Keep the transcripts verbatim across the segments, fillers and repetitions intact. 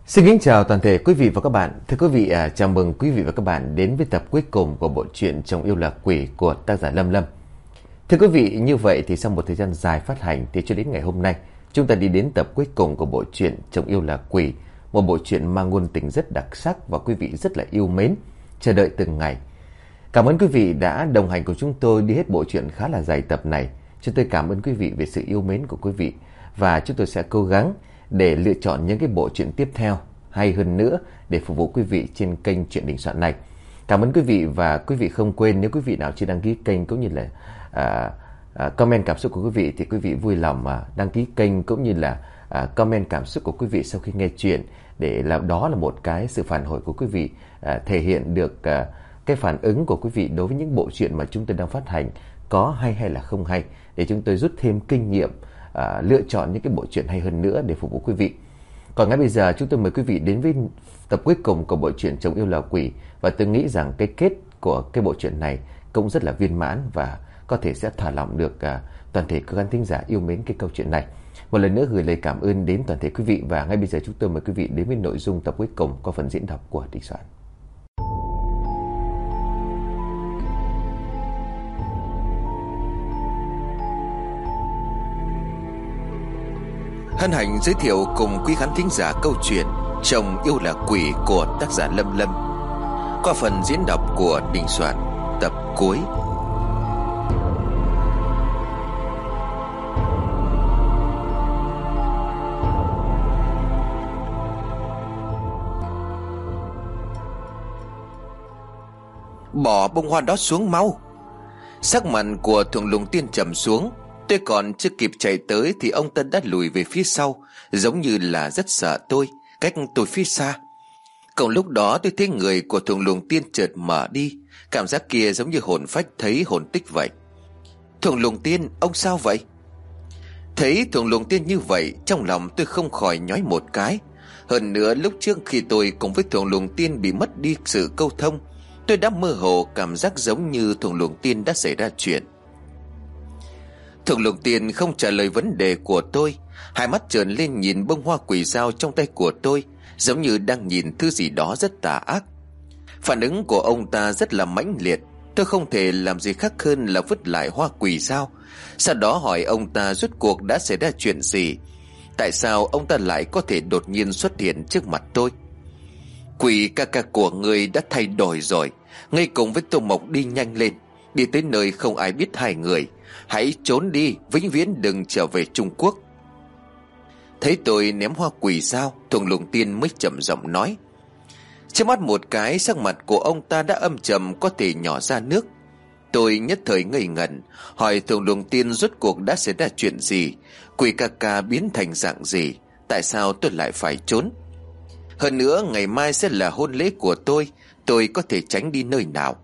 Xin kính chào toàn thể quý vị và các bạn. Thưa quý vị, à, chào mừng quý vị và các bạn đến với tập cuối cùng của bộ truyện Chồng Yêu Là Quỷ của tác giả Lâm Lâm. Thưa quý vị, như vậy thì sau một thời gian dài phát hành thì cho đến ngày hôm nay, chúng ta đi đến tập cuối cùng của bộ truyện Chồng Yêu Là Quỷ, một bộ truyện mang ngôn tình rất đặc sắc và quý vị rất là yêu mến, chờ đợi từng ngày. Cảm ơn quý vị đã đồng hành cùng chúng tôi đi hết bộ truyện khá là dài tập này. Chúng tôi cảm ơn quý vị về sự yêu mến của quý vị và chúng tôi sẽ cố gắng để lựa chọn những cái bộ truyện tiếp theo hay hơn nữa để phục vụ quý vị trên kênh Truyện Đình Soạn này. Cảm ơn quý vị và quý vị không quên nếu quý vị nào chưa đăng ký kênh cũng như là à, à, comment cảm xúc của quý vị thì quý vị vui lòng à, đăng ký kênh cũng như là à, comment cảm xúc của quý vị sau khi nghe chuyện, để làm đó là một cái sự phản hồi của quý vị à, thể hiện được à, cái phản ứng của quý vị đối với những bộ truyện mà chúng tôi đang phát hành có hay hay là không hay, để chúng tôi rút thêm kinh nghiệm à, lựa chọn những cái bộ truyện hay hơn nữa để phục vụ quý vị. Còn ngay bây giờ chúng tôi mời quý vị đến với tập cuối cùng của bộ truyện Chồng Yêu Là Quỷ, và tôi nghĩ rằng cái kết của cái bộ truyện này cũng rất là viên mãn và có thể sẽ thả lỏng được à, toàn thể các khán thính giả yêu mến cái câu chuyện này. Một lần nữa gửi lời cảm ơn đến toàn thể quý vị, và ngay bây giờ chúng tôi mời quý vị đến với nội dung tập cuối cùng qua phần diễn đọc của Đình Soạn. Hân hạnh giới thiệu cùng quý khán thính giả câu chuyện Chồng Yêu Là Quỷ của tác giả Lâm Lâm qua phần diễn đọc của Đình Soạn tập cuối. Bỏ bông hoa đó xuống mau. Sắc mặt của Thượng Lùng Tiên trầm xuống. Tôi còn chưa kịp chạy tới thì ông ta đã lùi về phía sau, giống như là rất sợ tôi, cách tôi phía xa. Còn lúc đó tôi thấy người của Thượng Lùng Tiên chợt mở đi, cảm giác kia giống như hồn phách thấy hồn tích vậy. Thượng Lùng Tiên, ông sao vậy? Thấy Thượng Lùng Tiên như vậy, trong lòng tôi không khỏi nhói một cái. Hơn nữa lúc trước khi tôi cùng với Thượng Lùng Tiên bị mất đi sự câu thông, tôi đã mơ hồ cảm giác giống như Thượng Lùng Tiên đã xảy ra chuyện. Thượng Lùng Tiên không trả lời vấn đề của tôi, hai mắt trợn lên nhìn bông hoa quỷ dao trong tay của tôi, giống như đang nhìn thứ gì đó rất tà ác. Phản ứng của ông ta rất là mãnh liệt. Tôi không thể làm gì khác hơn là vứt lại hoa quỷ dao, sau đó hỏi ông ta rốt cuộc đã xảy ra chuyện gì, tại sao ông ta lại có thể đột nhiên xuất hiện trước mặt tôi. Quỷ ca ca của người đã thay đổi rồi, ngay cùng với Tô Mộc đi nhanh lên, đi tới nơi không ai biết hai người. Hãy trốn đi, vĩnh viễn đừng trở về Trung Quốc. Thấy tôi ném hoa quỷ dao, Thượng Lùng Tiên mới chậm giọng nói. Trước mắt một cái, sắc mặt của ông ta đã âm trầm có thể nhỏ ra nước. Tôi nhất thời ngây ngẩn, hỏi Thượng Lùng Tiên rốt cuộc đã xảy ra chuyện gì, quỷ ca ca biến thành dạng gì, tại sao tôi lại phải trốn. Hơn nữa ngày mai sẽ là hôn lễ của tôi, tôi có thể tránh đi nơi nào?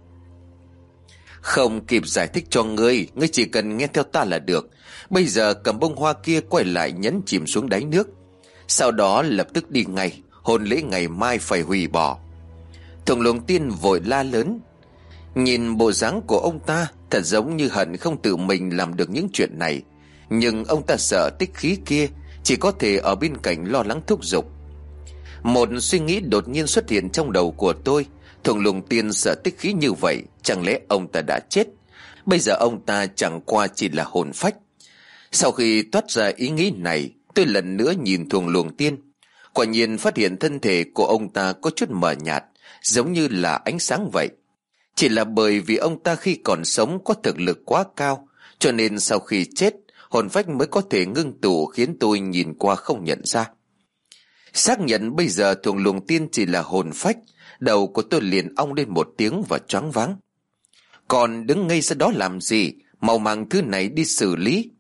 Không kịp giải thích cho ngươi, ngươi chỉ cần nghe theo ta là được. Bây giờ cầm bông hoa kia quay lại nhấn chìm xuống đáy nước, sau đó lập tức đi ngay, hôn lễ ngày mai phải hủy bỏ. Thượng Lùng Tiên vội la lớn. Nhìn bộ dáng của ông ta thật giống như hận không tự mình làm được những chuyện này, nhưng ông ta sợ tích khí kia, chỉ có thể ở bên cạnh lo lắng thúc giục. Một suy nghĩ đột nhiên xuất hiện trong đầu của tôi. Thượng Lùng Tiên sợ tích khí như vậy, chẳng lẽ ông ta đã chết? Bây giờ ông ta chẳng qua chỉ là hồn phách. Sau khi toát ra ý nghĩ này, tôi lần nữa nhìn Thượng Lùng Tiên. Quả nhiên phát hiện thân thể của ông ta có chút mờ nhạt, giống như là ánh sáng vậy. Chỉ là bởi vì ông ta khi còn sống có thực lực quá cao, cho nên sau khi chết, hồn phách mới có thể ngưng tụ khiến tôi nhìn qua không nhận ra. Xác nhận bây giờ Thượng Lùng Tiên chỉ là hồn phách, đầu của tôi liền ong lên một tiếng và choáng váng. Còn đứng ngây ra đó làm gì, mau mang thứ này đi xử lý.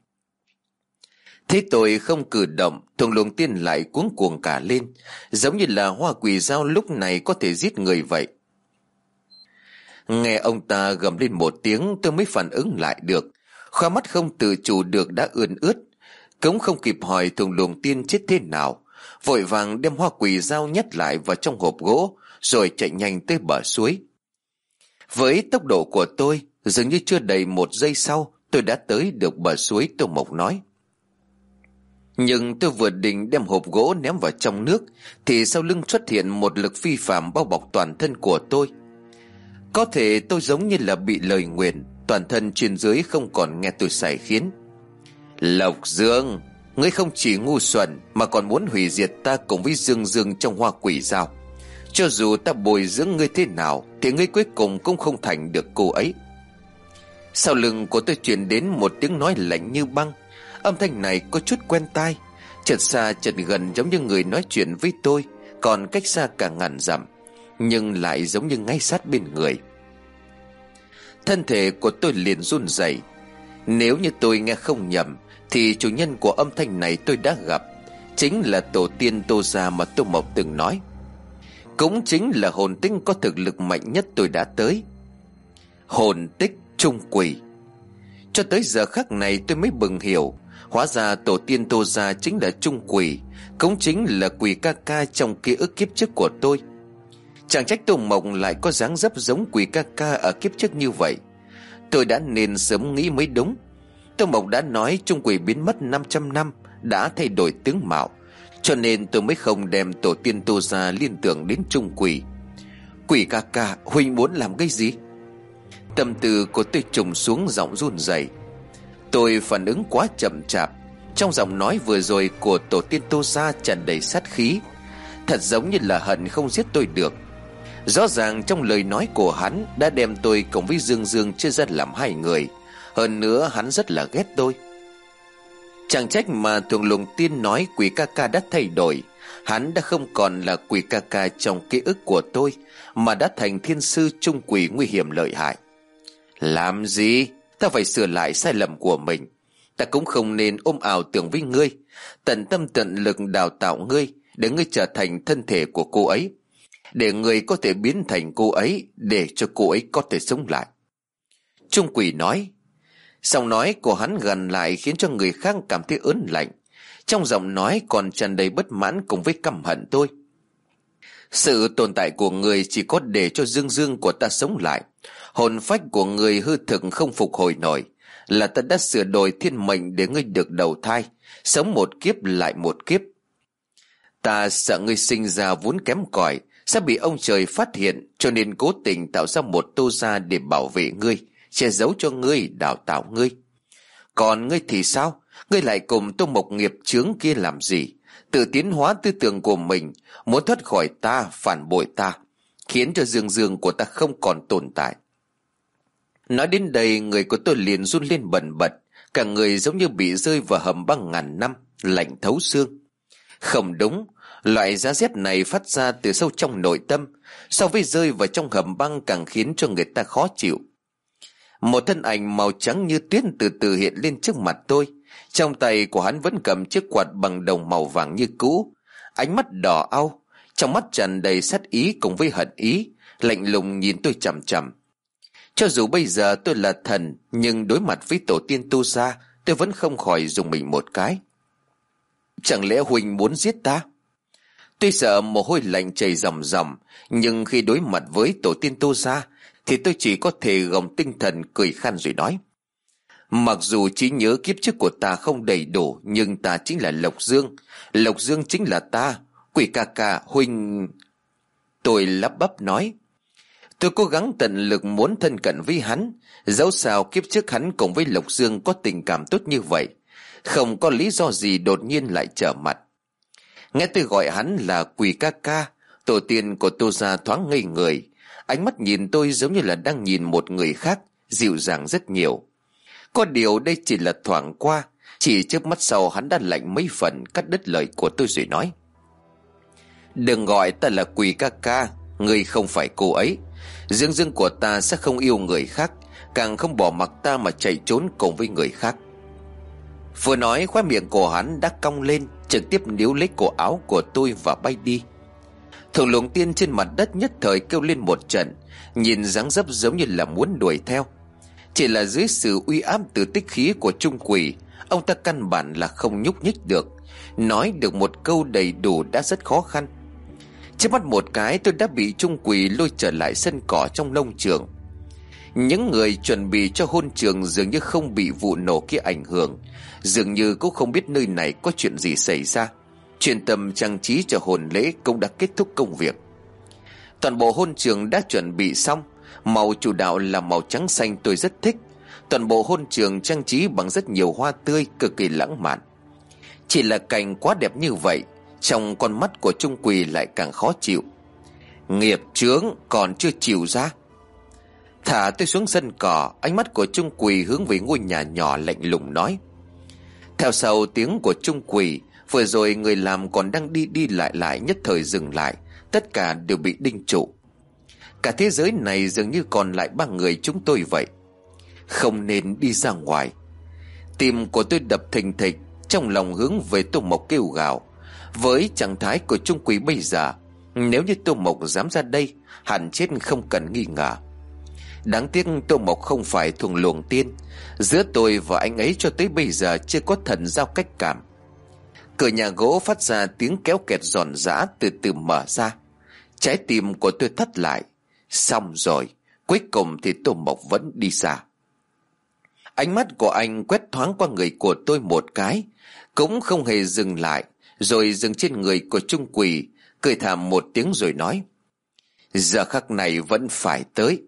Thấy tôi không cử động, Thượng Lùng Tiên lại cuống cuồng cả lên, giống như là hoa quỷ dao lúc này có thể giết người vậy. Nghe ông ta gầm lên một tiếng, tôi mới phản ứng lại được, khoe mắt không tự chủ được đã ươn ướt. Cũng không kịp hỏi Thượng Lùng Tiên chết thế nào, vội vàng đem hoa quỷ dao nhét lại vào trong hộp gỗ, rồi chạy nhanh tới bờ suối. Với tốc độ của tôi, dường như chưa đầy một giây sau, tôi đã tới được bờ suối. Tô Mộc nói. Nhưng tôi vừa định đem hộp gỗ ném vào trong nước thì sau lưng xuất hiện một lực phi phàm bao bọc toàn thân của tôi. Có thể tôi giống như là bị lời nguyền, toàn thân trên dưới không còn nghe tôi xài khiến. Lộc Dương, ngươi không chỉ ngu xuẩn mà còn muốn hủy diệt ta cùng với Dương Dương trong hoa quỷ sao? Cho dù ta bồi dưỡng ngươi thế nào thì ngươi cuối cùng cũng không thành được cô ấy. Sau lưng của tôi truyền đến một tiếng nói lạnh như băng. Âm thanh này có chút quen tai, chợt xa chợt gần, giống như người nói chuyện với tôi còn cách xa cả ngàn dặm, nhưng lại giống như ngay sát bên người. Thân thể của tôi liền run rẩy. Nếu như tôi nghe không nhầm thì chủ nhân của âm thanh này tôi đã gặp, chính là tổ tiên Tô Gia mà Tô Mộc từng nói. Cũng chính là hồn tích có thực lực mạnh nhất tôi đã tới. Hồn tích Trung Quỷ. Cho tới giờ khắc này tôi mới bừng hiểu, hóa ra tổ tiên Tô Gia chính là Trung Quỷ, cũng chính là quỷ ca ca trong ký ức kiếp trước của tôi. Chẳng trách Tô Mộc lại có dáng dấp giống quỷ ca ca ở kiếp trước như vậy. Tôi đã nên sớm nghĩ mới đúng. Tô Mộc đã nói Trung Quỷ biến mất năm trăm năm, đã thay đổi tướng mạo, cho nên tôi mới không đem tổ tiên Tô Gia liên tưởng đến Trung Quỷ. Quỷ ca ca, huynh muốn làm cái gì? Tâm tư của tôi trùng xuống, giọng run rẩy. Tôi phản ứng quá chậm chạp. Trong giọng nói vừa rồi của tổ tiên Tô Gia tràn đầy sát khí, thật giống như là hận không giết tôi được. Rõ ràng trong lời nói của hắn đã đem tôi cùng với Dương Dương chia ra làm hai người. Hơn nữa hắn rất là ghét tôi. Chẳng trách mà Thường Lùng Tiên nói quỷ ca ca đã thay đổi. Hắn đã không còn là quỷ ca ca trong ký ức của tôi, mà đã thành thiên sư Trung Quỷ nguy hiểm lợi hại. Làm gì? Ta phải sửa lại sai lầm của mình. Ta cũng không nên ôm ảo tưởng với ngươi, tận tâm tận lực đào tạo ngươi để ngươi trở thành thân thể của cô ấy, để ngươi có thể biến thành cô ấy, để cho cô ấy có thể sống lại. Trung Quỷ nói. Giọng nói của hắn gần lại khiến cho người khác cảm thấy ớn lạnh. Trong giọng nói còn tràn đầy bất mãn cùng với căm hận tôi. Sự tồn tại của người chỉ có để cho Dương Dương của ta sống lại. Hồn phách của người hư thực không phục hồi nổi, là ta đã sửa đổi thiên mệnh để ngươi được đầu thai, sống một kiếp lại một kiếp. Ta sợ ngươi sinh ra vốn kém cỏi sẽ bị ông trời phát hiện, cho nên cố tình tạo ra một Tô Gia để bảo vệ ngươi, che giấu cho ngươi, đào tạo ngươi. Còn ngươi thì sao? Ngươi lại cùng Tô Mộc nghiệp chướng kia làm gì? Tự tiến hóa tư tưởng của mình, muốn thoát khỏi ta, phản bội ta, khiến cho Dương Dương của ta không còn tồn tại. Nói đến đây, người của tôi liền run lên bần bật, cả người giống như bị rơi vào hầm băng ngàn năm, lạnh thấu xương. Không đúng, loại giá rét này phát ra từ sâu trong nội tâm, so với rơi vào trong hầm băng càng khiến cho người ta khó chịu. Một thân ảnh màu trắng như tuyết từ từ hiện lên trước mặt tôi. Trong tay của hắn vẫn cầm chiếc quạt bằng đồng màu vàng như cũ, ánh mắt đỏ au, trong mắt tràn đầy sát ý cùng với hận ý, lạnh lùng nhìn tôi chằm chằm. Cho dù bây giờ tôi là thần, nhưng đối mặt với tổ tiên Tô Gia, tôi vẫn không khỏi dùng mình một cái. Chẳng lẽ huynh muốn giết ta? Tôi sợ mồ hôi lạnh chảy ròng ròng, nhưng khi đối mặt với tổ tiên Tô Gia thì tôi chỉ có thể gồng tinh thần cười khan rồi nói. Mặc dù trí nhớ kiếp trước của ta không đầy đủ, nhưng ta chính là Lộc Dương. Lộc Dương chính là ta. Quỷ ca ca, huynh... Tôi lắp bắp nói. Tôi cố gắng tận lực muốn thân cận với hắn, dẫu sao kiếp trước hắn cùng với Lộc Dương có tình cảm tốt như vậy, không có lý do gì đột nhiên lại trở mặt. Nghe tôi gọi hắn là quỷ ca ca, tổ tiên của Tô Gia thoáng ngây người, ánh mắt nhìn tôi giống như là đang nhìn một người khác, dịu dàng rất nhiều. Có điều đây chỉ là thoảng qua, chỉ trước mắt sau hắn đã lạnh mấy phần, cắt đứt lời của tôi rồi nói. Đừng gọi ta là quỷ ca ca, ngươi không phải cô ấy. Dương Dương của ta sẽ không yêu người khác, càng không bỏ mặc ta mà chạy trốn cùng với người khác. Vừa nói, khóe miệng của hắn đã cong lên, trực tiếp níu lấy cổ áo của tôi và bay đi. Thường Lùng Tiên trên mặt đất nhất thời kêu lên một trận, nhìn dáng dấp giống như là muốn đuổi theo. Chỉ là dưới sự uy áp từ tích khí của Trung Quỷ, ông ta căn bản là không nhúc nhích được, nói được một câu đầy đủ đã rất khó khăn. Trước mắt một cái tôi đã bị Trung Quỷ lôi trở lại sân cỏ trong nông trường. Những người chuẩn bị cho hôn trường dường như không bị vụ nổ kia ảnh hưởng, dường như cũng không biết nơi này có chuyện gì xảy ra. Chuyên tâm trang trí cho hôn lễ cũng đã kết thúc công việc. Toàn bộ hôn trường đã chuẩn bị xong. Màu chủ đạo là màu trắng xanh tôi rất thích. Toàn bộ hôn trường trang trí bằng rất nhiều hoa tươi, cực kỳ lãng mạn. Chỉ là cảnh quá đẹp như vậy, trong con mắt của Trung Quỳ lại càng khó chịu. Nghiệp chướng còn chưa chịu ra. Thả tôi xuống sân cỏ, ánh mắt của Trung Quỳ hướng về ngôi nhà nhỏ lạnh lùng nói. Theo sau tiếng của Trung Quỳ, vừa rồi người làm còn đang đi đi lại lại nhất thời dừng lại. Tất cả đều bị đinh trụ. Cả thế giới này dường như còn lại ba người chúng tôi vậy. Không nên đi ra ngoài. Tim của tôi đập thình thịch, trong lòng hướng về Tô Mộc kêu gào. Với trạng thái của Trung Quỳ bây giờ, nếu như Tô Mộc dám ra đây, hẳn chết không cần nghi ngờ. Đáng tiếc Tô Mộc không phải thuần luồng tiên. Giữa tôi và anh ấy cho tới bây giờ chưa có thần giao cách cảm. Cửa nhà gỗ phát ra tiếng kéo kẹt giòn giã từ từ mở ra. Trái tim của tôi thắt lại. Xong rồi, cuối cùng thì Tô Mộc vẫn đi xa. Ánh mắt của anh quét thoáng qua người của tôi một cái, cũng không hề dừng lại, rồi dừng trên người của Trung Quỳ, cười thảm một tiếng rồi nói. Giờ khắc này vẫn phải tới.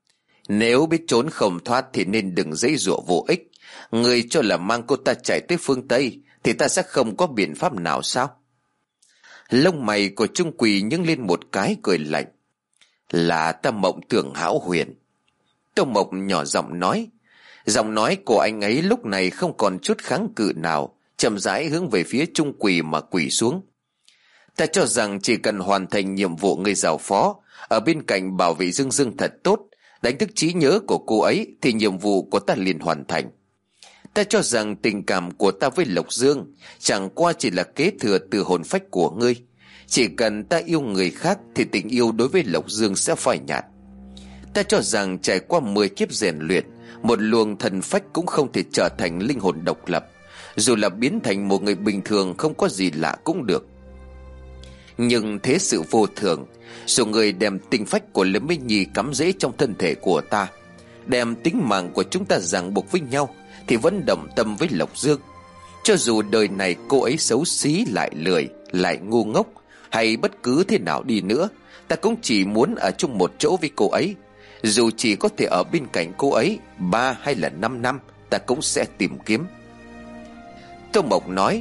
Nếu biết trốn không thoát thì nên đừng giãy giụa vô ích. Người cho là mang cô ta chạy tới phương Tây thì ta sẽ không có biện pháp nào sao? Lông mày của Trung Quỳ nhướng lên một cái, cười lạnh. Là ta mộng tưởng hão huyền. Tô Mộc nhỏ giọng nói. Giọng nói của anh ấy lúc này không còn chút kháng cự nào, chậm rãi hướng về phía Trung Quỳ mà quỳ xuống. Ta cho rằng chỉ cần hoàn thành nhiệm vụ người giao phó, ở bên cạnh bảo vệ Dương Dương thật tốt, đánh thức trí nhớ của cô ấy, thì nhiệm vụ của ta liền hoàn thành. Ta cho rằng tình cảm của ta với Lộc Dương chẳng qua chỉ là kế thừa từ hồn phách của ngươi. Chỉ cần ta yêu người khác thì tình yêu đối với Lộc Dương sẽ phai nhạt. Ta cho rằng trải qua mười kiếp rèn luyện, một luồng thần phách cũng không thể trở thành linh hồn độc lập. Dù là biến thành một người bình thường không có gì lạ cũng được. Nhưng thế sự vô thường, số người đem tinh phách của Lâm Minh Nhi cắm rễ trong thân thể của ta, đem tính mạng của chúng ta ràng buộc với nhau, thì vẫn đồng tâm với Lộc Dương. Cho dù đời này cô ấy xấu xí, lại lười, lại ngu ngốc, hay bất cứ thế nào đi nữa, ta cũng chỉ muốn ở chung một chỗ với cô ấy. Dù chỉ có thể ở bên cạnh cô ấy ba hay là năm năm, ta cũng sẽ tìm kiếm. Tô Mộc nói.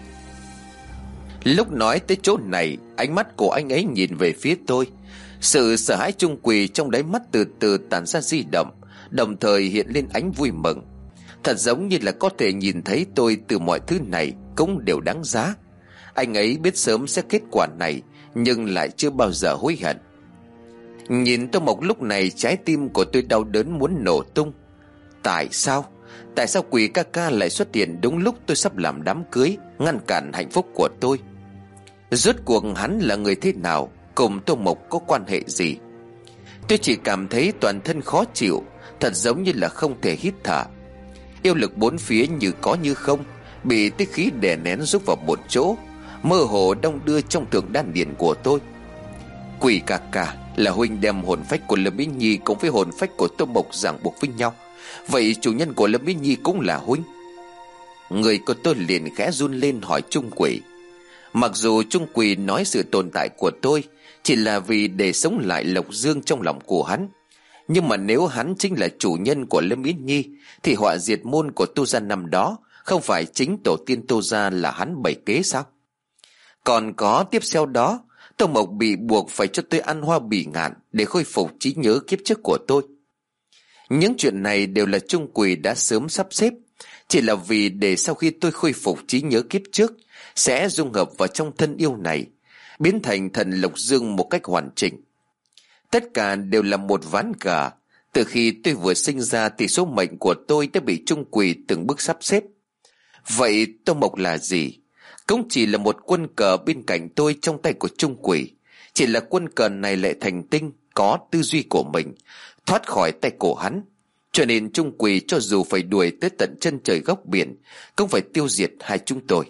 Lúc nói tới chỗ này, ánh mắt của anh ấy nhìn về phía tôi. Sự sợ hãi Trung Quỳ trong đáy mắt từ từ tản ra di động, đồng thời hiện lên ánh vui mừng. Thật giống như là có thể nhìn thấy tôi từ mọi thứ này cũng đều đáng giá. Anh ấy biết sớm sẽ kết quả này, nhưng lại chưa bao giờ hối hận. Nhìn Tô Mộc lúc này, trái tim của tôi đau đớn muốn nổ tung. Tại sao? Tại sao Quỳ ca ca lại xuất hiện đúng lúc tôi sắp làm đám cưới, ngăn cản hạnh phúc của tôi? Rốt cuộc hắn là người thế nào, cùng Tô Mộc có quan hệ gì? Tôi chỉ cảm thấy toàn thân khó chịu, thật giống như là không thể hít thở. Yêu lực bốn phía như có như không, bị tích khí đè nén rút vào một chỗ, mơ hồ đong đưa trong thượng đan điền của tôi. Quỳ ca ca, là huynh đem hồn phách của Lâm Mỹ Nhi cùng với hồn phách của Tô Mộc ràng buộc với nhau, vậy chủ nhân của Lâm Mỹ Nhi cũng là huynh? Người của tôi liền khẽ run lên hỏi Trung Quỳ. Mặc dù Trung Quỳ nói sự tồn tại của tôi chỉ là vì để sống lại Lộc Dương trong lòng của hắn, nhưng mà nếu hắn chính là chủ nhân của Lâm Mỹ Nhi, thì họa diệt môn của Tô gia năm đó không phải chính tổ tiên Tô gia là hắn bày kế sao? Còn có tiếp sau đó, Tô Mộc bị buộc phải cho tôi ăn hoa bỉ ngạn để khôi phục trí nhớ kiếp trước của tôi. Những chuyện này đều là Trung Quỳ đã sớm sắp xếp, chỉ là vì để sau khi tôi khôi phục trí nhớ kiếp trước, sẽ dung hợp vào trong thân yêu này, biến thành thần Lộc Dương một cách hoàn chỉnh. Tất cả đều là một ván cờ. Từ khi tôi vừa sinh ra thì số mệnh của tôi đã bị Trung Quỳ từng bước sắp xếp. Vậy Tô Mộc là gì? Cũng chỉ là một quân cờ bên cạnh tôi trong tay của Trung Quỳ. Chỉ là quân cờ này lại thành tinh, có tư duy của mình, thoát khỏi tay của hắn. Cho nên Trung Quỳ cho dù phải đuổi tới tận chân trời góc biển, cũng phải tiêu diệt hai chúng tôi.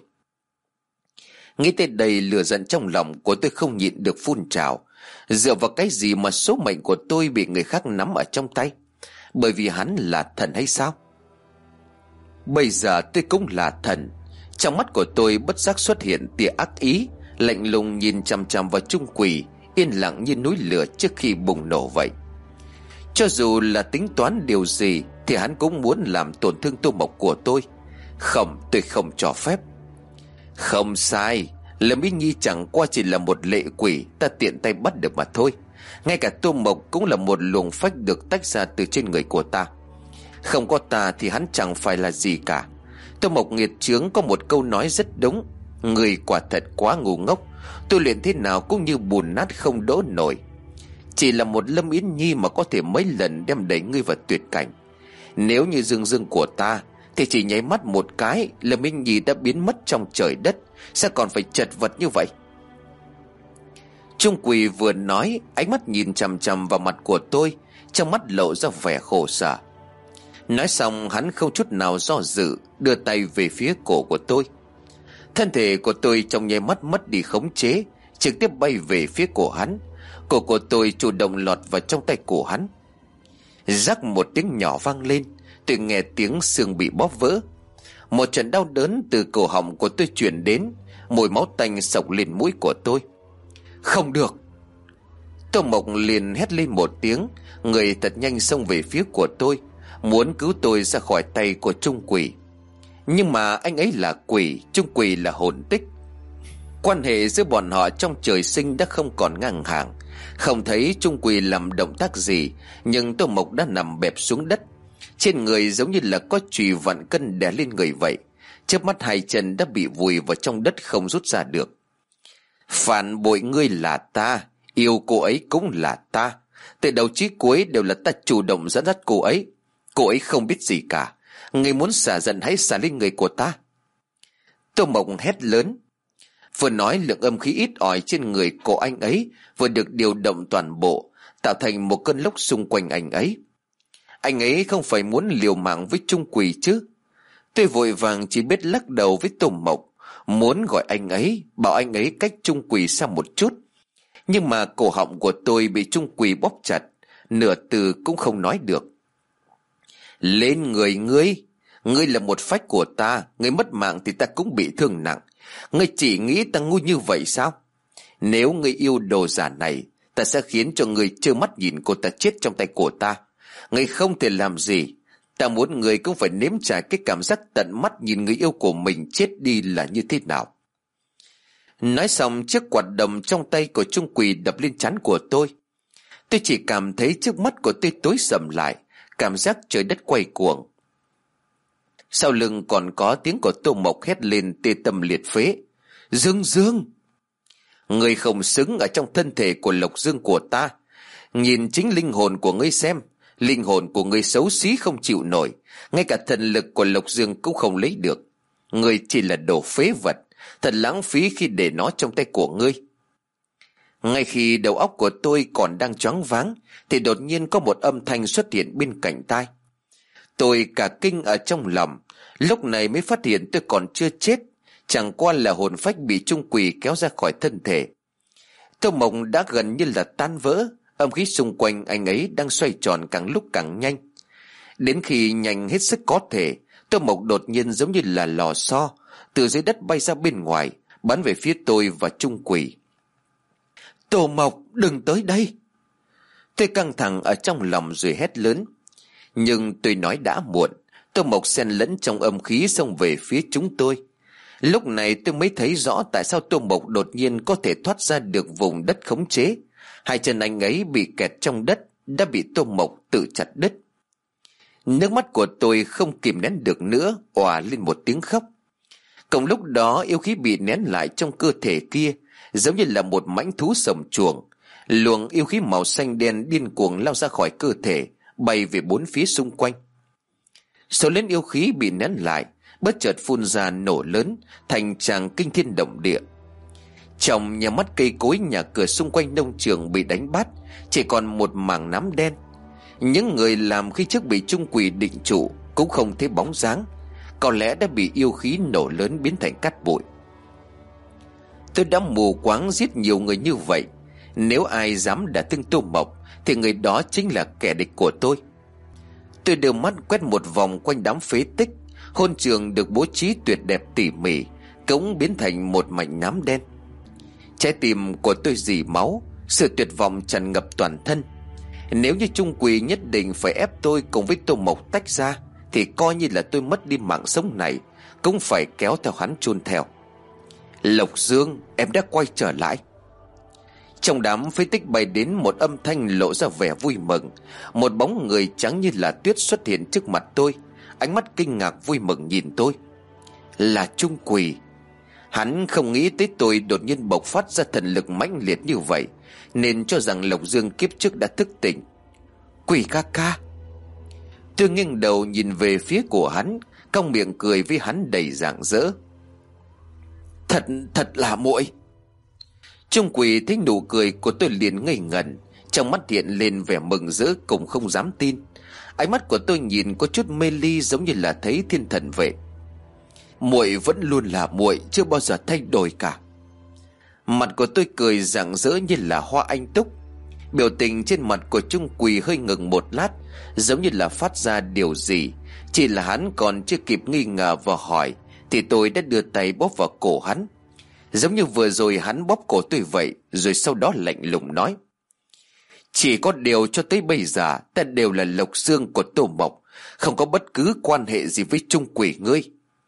Nghĩ tới đây, lửa giận trong lòng của tôi không nhịn được phun trào. Dựa vào cái gì mà số mệnh của tôi bị người khác nắm ở trong tay? Bởi vì hắn là thần hay sao? Bây giờ tôi cũng là thần. Trong mắt của tôi bất giác xuất hiện tia ác ý, lạnh lùng nhìn chằm chằm vào Trung Quỷ, yên lặng như núi lửa trước khi bùng nổ vậy. Cho dù là tính toán điều gì thì hắn cũng muốn làm tổn thương Tô Mộc của tôi. Không, tôi không cho phép. Không sai, Lâm Ý Nhi chẳng qua chỉ là một lệ quỷ ta tiện tay bắt được mà thôi. Ngay cả Tô Mộc cũng là một luồng phách được tách ra từ trên người của ta. Không có ta thì hắn chẳng phải là gì cả. Tô Mộc nghiệt chướng có một câu nói rất đúng: người quả thật quá ngu ngốc. Tôi luyện thế nào cũng như bùn nát không đỗ nổi. Chỉ là một Lâm Yến Nhi mà có thể mấy lần đem đẩy ngươi vào tuyệt cảnh. Nếu như dương dương của ta thì chỉ nháy mắt một cái, Lâm Yến Nhi đã biến mất trong trời đất. Sao còn phải chật vật như vậy? Trung Quỷ vừa nói, ánh mắt nhìn chằm chằm vào mặt của tôi, trong mắt lộ ra vẻ khổ sở. Nói xong hắn không chút nào do dự, đưa tay về phía cổ của tôi. Thân thể của tôi trong nháy mắt mất đi khống chế, trực tiếp bay về phía cổ hắn. Cổ của tôi chủ động lọt vào trong tay của hắn. Rắc một tiếng nhỏ vang lên, tôi nghe tiếng xương bị bóp vỡ. Một trận đau đớn từ cổ họng của tôi truyền đến, mùi máu tanh xộc lên mũi của tôi. Không được! Tô Mộc liền hét lên một tiếng, người thật nhanh xông về phía của tôi, muốn cứu tôi ra khỏi tay của Trung Quỷ. Nhưng mà anh ấy là quỷ, Trung Quỷ là hồn tích. Quan hệ giữa bọn họ trong trời sinh đã không còn ngang hàng. Không thấy Trung Quỷ làm động tác gì, nhưng Tô Mộc đã nằm bẹp xuống đất. Trên người giống như là có chùy vặn cân đè lên người vậy. Chớp mắt hai chân đã bị vùi vào trong đất không rút ra được. Phản bội ngươi là ta, yêu cô ấy cũng là ta. Từ đầu chí cuối đều là ta chủ động dẫn dắt cô ấy. Cô ấy không biết gì cả. Ngươi muốn xả giận hãy xả lên người của ta. Tô Mộc hét lớn. Vừa nói lượng âm khí ít ỏi trên người của anh ấy vừa được điều động toàn bộ, tạo thành một cơn lốc xung quanh anh ấy. Anh ấy không phải muốn liều mạng với Trung Quỷ chứ? Tôi vội vàng chỉ biết lắc đầu với Tô Mộc, muốn gọi anh ấy, bảo anh ấy cách Trung Quỷ xa một chút. Nhưng mà cổ họng của tôi bị Trung Quỷ bóp chặt, nửa từ cũng không nói được. Lên người ngươi! Ngươi là một phách của ta, ngươi mất mạng thì ta cũng bị thương nặng. Ngươi chỉ nghĩ ta ngu như vậy sao? Nếu ngươi yêu đồ giả này, ta sẽ khiến cho ngươi trơ mắt nhìn cô ta chết trong tay của ta. Ngươi không thể làm gì. Ta muốn ngươi cũng phải nếm trải cái cảm giác tận mắt nhìn người yêu của mình chết đi là như thế nào. Nói xong, chiếc quạt đồng trong tay của Trung Quỷ đập lên trán của tôi. Tôi chỉ cảm thấy trước mắt của tôi tối sầm lại, cảm giác trời đất quay cuồng. Sau lưng còn có tiếng của Tô Mộc hét lên tê tâm liệt phế. Dương Dương! Ngươi không xứng ở trong thân thể của Lộc Dương của ta. Nhìn chính linh hồn của ngươi xem. Linh hồn của ngươi xấu xí không chịu nổi. Ngay cả thần lực của Lộc Dương cũng không lấy được. Ngươi chỉ là đồ phế vật. Thật lãng phí khi để nó trong tay của ngươi. Ngay khi đầu óc của tôi còn đang choáng váng thì đột nhiên có một âm thanh xuất hiện bên cạnh tai. Tôi cả kinh ở trong lòng. Lúc này mới phát hiện tôi còn chưa chết. Chẳng qua là hồn phách bị Trung Quỷ kéo ra khỏi thân thể. Tô Mộc đã gần như là tan vỡ. Âm khí xung quanh anh ấy đang xoay tròn càng lúc càng nhanh. Đến khi nhanh hết sức có thể, Tô Mộc đột nhiên giống như là lò xo, từ dưới đất bay ra bên ngoài, bắn về phía tôi và Trung Quỷ. Tô Mộc, đừng tới đây! Tôi căng thẳng ở trong lòng rồi hét lớn. Nhưng tôi nói đã muộn. Tô Mộc xen lẫn trong âm khí xông về phía chúng tôi. Lúc này tôi mới thấy rõ tại sao Tô Mộc đột nhiên có thể thoát ra được vùng đất khống chế. Hai chân anh ấy bị kẹt trong đất, đã bị Tô Mộc tự chặt đứt. Nước mắt của tôi không kìm nén được nữa, òa lên một tiếng khóc. Cùng lúc đó yêu khí bị nén lại trong cơ thể kia, giống như là một mãnh thú sầm chuồng. Luồng yêu khí màu xanh đen điên cuồng lao ra khỏi cơ thể, bay về bốn phía xung quanh. Số lớn yêu khí bị nén lại, bất chợt phun ra nổ lớn, thành tràng kinh thiên động địa. Trong nhà mắt cây cối nhà cửa xung quanh nông trường bị đánh bát, chỉ còn một mảng nám đen. Những người làm khi trước bị Trung Quỷ định trụ cũng không thấy bóng dáng, có lẽ đã bị yêu khí nổ lớn biến thành cát bụi. Tôi đã mù quáng giết nhiều người như vậy. Nếu ai dám đả thương Tô Mộc thì người đó chính là kẻ địch của tôi. Tôi đưa mắt quét một vòng quanh đám phế tích. Hôn trường được bố trí tuyệt đẹp tỉ mỉ, cũng biến thành một mảnh nám đen. Trái tim của tôi rỉ máu, sự tuyệt vọng tràn ngập toàn thân. Nếu như Trung Quỳ nhất định phải ép tôi cùng với Tô Mộc tách ra, thì coi như là tôi mất đi mạng sống này cũng phải kéo theo hắn chôn theo. Lộc Dương, em đã quay trở lại. Trong đám phế tích bay đến một âm thanh lộ ra vẻ vui mừng. Một bóng người trắng như là tuyết xuất hiện trước mặt tôi, ánh mắt kinh ngạc vui mừng nhìn tôi. Là Trung Quỳ. Hắn không nghĩ tới tôi đột nhiên bộc phát ra thần lực mãnh liệt như vậy, nên cho rằng Lộc Dương kiếp trước đã thức tỉnh. Quỳ ca ca. Tôi nghiêng đầu nhìn về phía của hắn, cong miệng cười với hắn đầy rạng rỡ. Thật, thật là muội. Trung Quỳ thấy nụ cười của tôi liền ngây ngẩn, trong mắt hiện lên vẻ mừng rỡ cùng không dám tin. Ánh mắt của tôi nhìn có chút mê ly, giống như là thấy thiên thần vậy. Muội vẫn luôn là muội, chưa bao giờ thay đổi cả. Mặt của tôi cười rạng rỡ như là hoa anh túc. Biểu tình trên mặt của Trung Quỳ hơi ngừng một lát, giống như là phát ra điều gì. Chỉ là hắn còn chưa kịp nghi ngờ và hỏi, thì tôi đã đưa tay bóp vào cổ hắn, giống như vừa rồi hắn bóp cổ tôi vậy. Rồi sau đó lạnh lùng nói: Chỉ có điều cho tới bây giờ ta đều là Lộc Dương của Tô Mộc, không có bất cứ quan hệ gì với Trung Quỳ ngươi.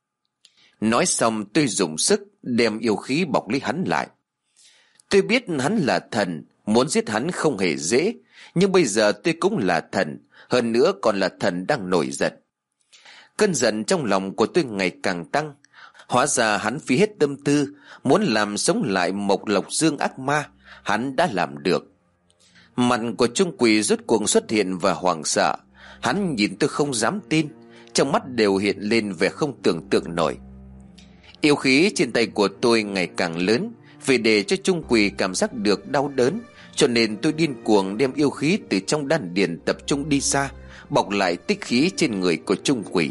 Nói xong tôi dùng sức đem yêu khí bọc lấy hắn lại. Tôi biết hắn là thần, muốn giết hắn không hề dễ, nhưng bây giờ tôi cũng là thần, hơn nữa còn là thần đang nổi giận. Cơn giận trong lòng của tôi ngày càng tăng. Hóa ra hắn phí hết tâm tư muốn làm sống lại Mộc Lộc Dương ác ma, hắn đã làm được. Mặt của Trung Quỳ rốt cuộc xuất hiện và hoảng sợ. Hắn nhìn tôi không dám tin, trong mắt đều hiện lên vẻ không tưởng tượng nổi. Yêu khí trên tay của tôi ngày càng lớn, vì để cho Trung Quỳ cảm giác được đau đớn, cho nên tôi điên cuồng đem yêu khí từ trong đan điền tập trung đi xa, bọc lại tích khí trên người của Trung Quỳ.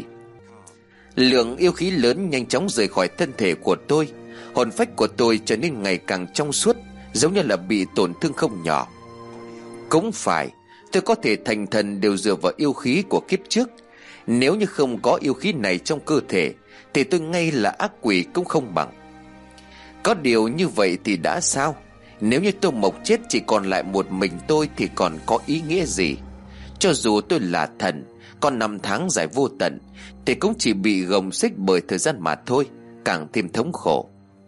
Lượng yêu khí lớn nhanh chóng rời khỏi thân thể của tôi. Hồn phách của tôi trở nên ngày càng trong suốt, giống như là bị tổn thương không nhỏ. Cũng phải, tôi có thể thành thần đều dựa vào yêu khí của kiếp trước. Nếu như không có yêu khí này trong cơ thể, thì tôi ngay là ác quỷ cũng không bằng. Có điều như vậy thì đã sao? Nếu như Tô Mộc chết chỉ còn lại một mình tôi thì còn có ý nghĩa gì? Cho dù tôi là thần, còn năm tháng dài vô tận, thì cũng chỉ bị gồng xích bởi thời gian mà thôi, càng thêm thống khổ.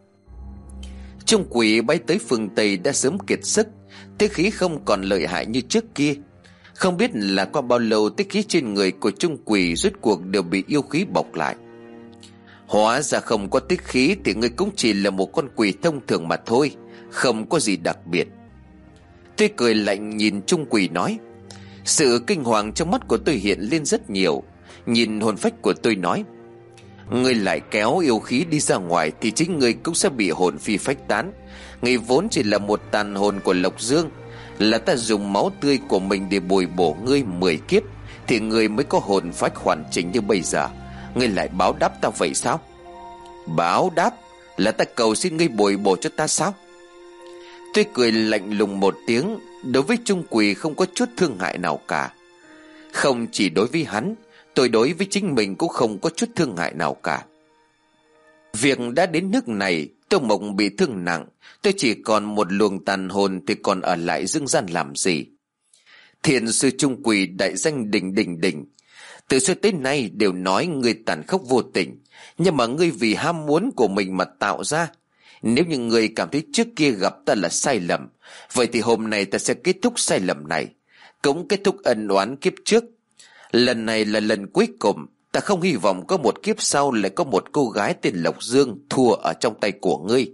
Trung Quỳ bay tới phương Tây đã sớm kiệt sức, tích khí không còn lợi hại như trước kia. Không biết là qua bao lâu tích khí trên người của Trung Quỳ rốt cuộc đều bị yêu khí bọc lại. Hóa ra không có tích khí thì ngươi cũng chỉ là một con quỷ thông thường mà thôi, không có gì đặc biệt. Tôi cười lạnh nhìn Trung Quỳ nói. Sự kinh hoàng trong mắt của tôi hiện lên rất nhiều. Nhìn hồn phách của tôi nói: Ngươi lại kéo yêu khí đi ra ngoài thì chính ngươi cũng sẽ bị hồn phi phách tán. Ngươi vốn chỉ là một tàn hồn của Lộc Dương, là ta dùng máu tươi của mình để bồi bổ ngươi mười kiếp thì ngươi mới có hồn phách hoàn chỉnh như bây giờ. Ngươi lại báo đáp ta vậy sao? Báo đáp? Là ta cầu xin ngươi bồi bổ cho ta sao? Tôi cười lạnh lùng một tiếng. Đối với Trung Quỳ không có chút thương hại nào cả. Không chỉ đối với hắn, tôi đối với chính mình cũng không có chút thương hại nào cả. Việc đã đến nước này, Tô Mộc bị thương nặng, tôi chỉ còn một luồng tàn hồn thì còn ở lại dương gian làm gì? Thiền sư Trung Quỳ đại danh đỉnh đỉnh đỉnh, từ xưa tới nay đều nói ngươi tàn khốc vô tình, nhưng mà ngươi vì ham muốn của mình mà tạo ra. Nếu như ngươi cảm thấy trước kia gặp ta là sai lầm, vậy thì hôm nay ta sẽ kết thúc sai lầm này, cũng kết thúc ân oán kiếp trước. Lần này là lần cuối cùng, ta không hy vọng có một kiếp sau lại có một cô gái tên Lộc Dương thua ở trong tay của ngươi.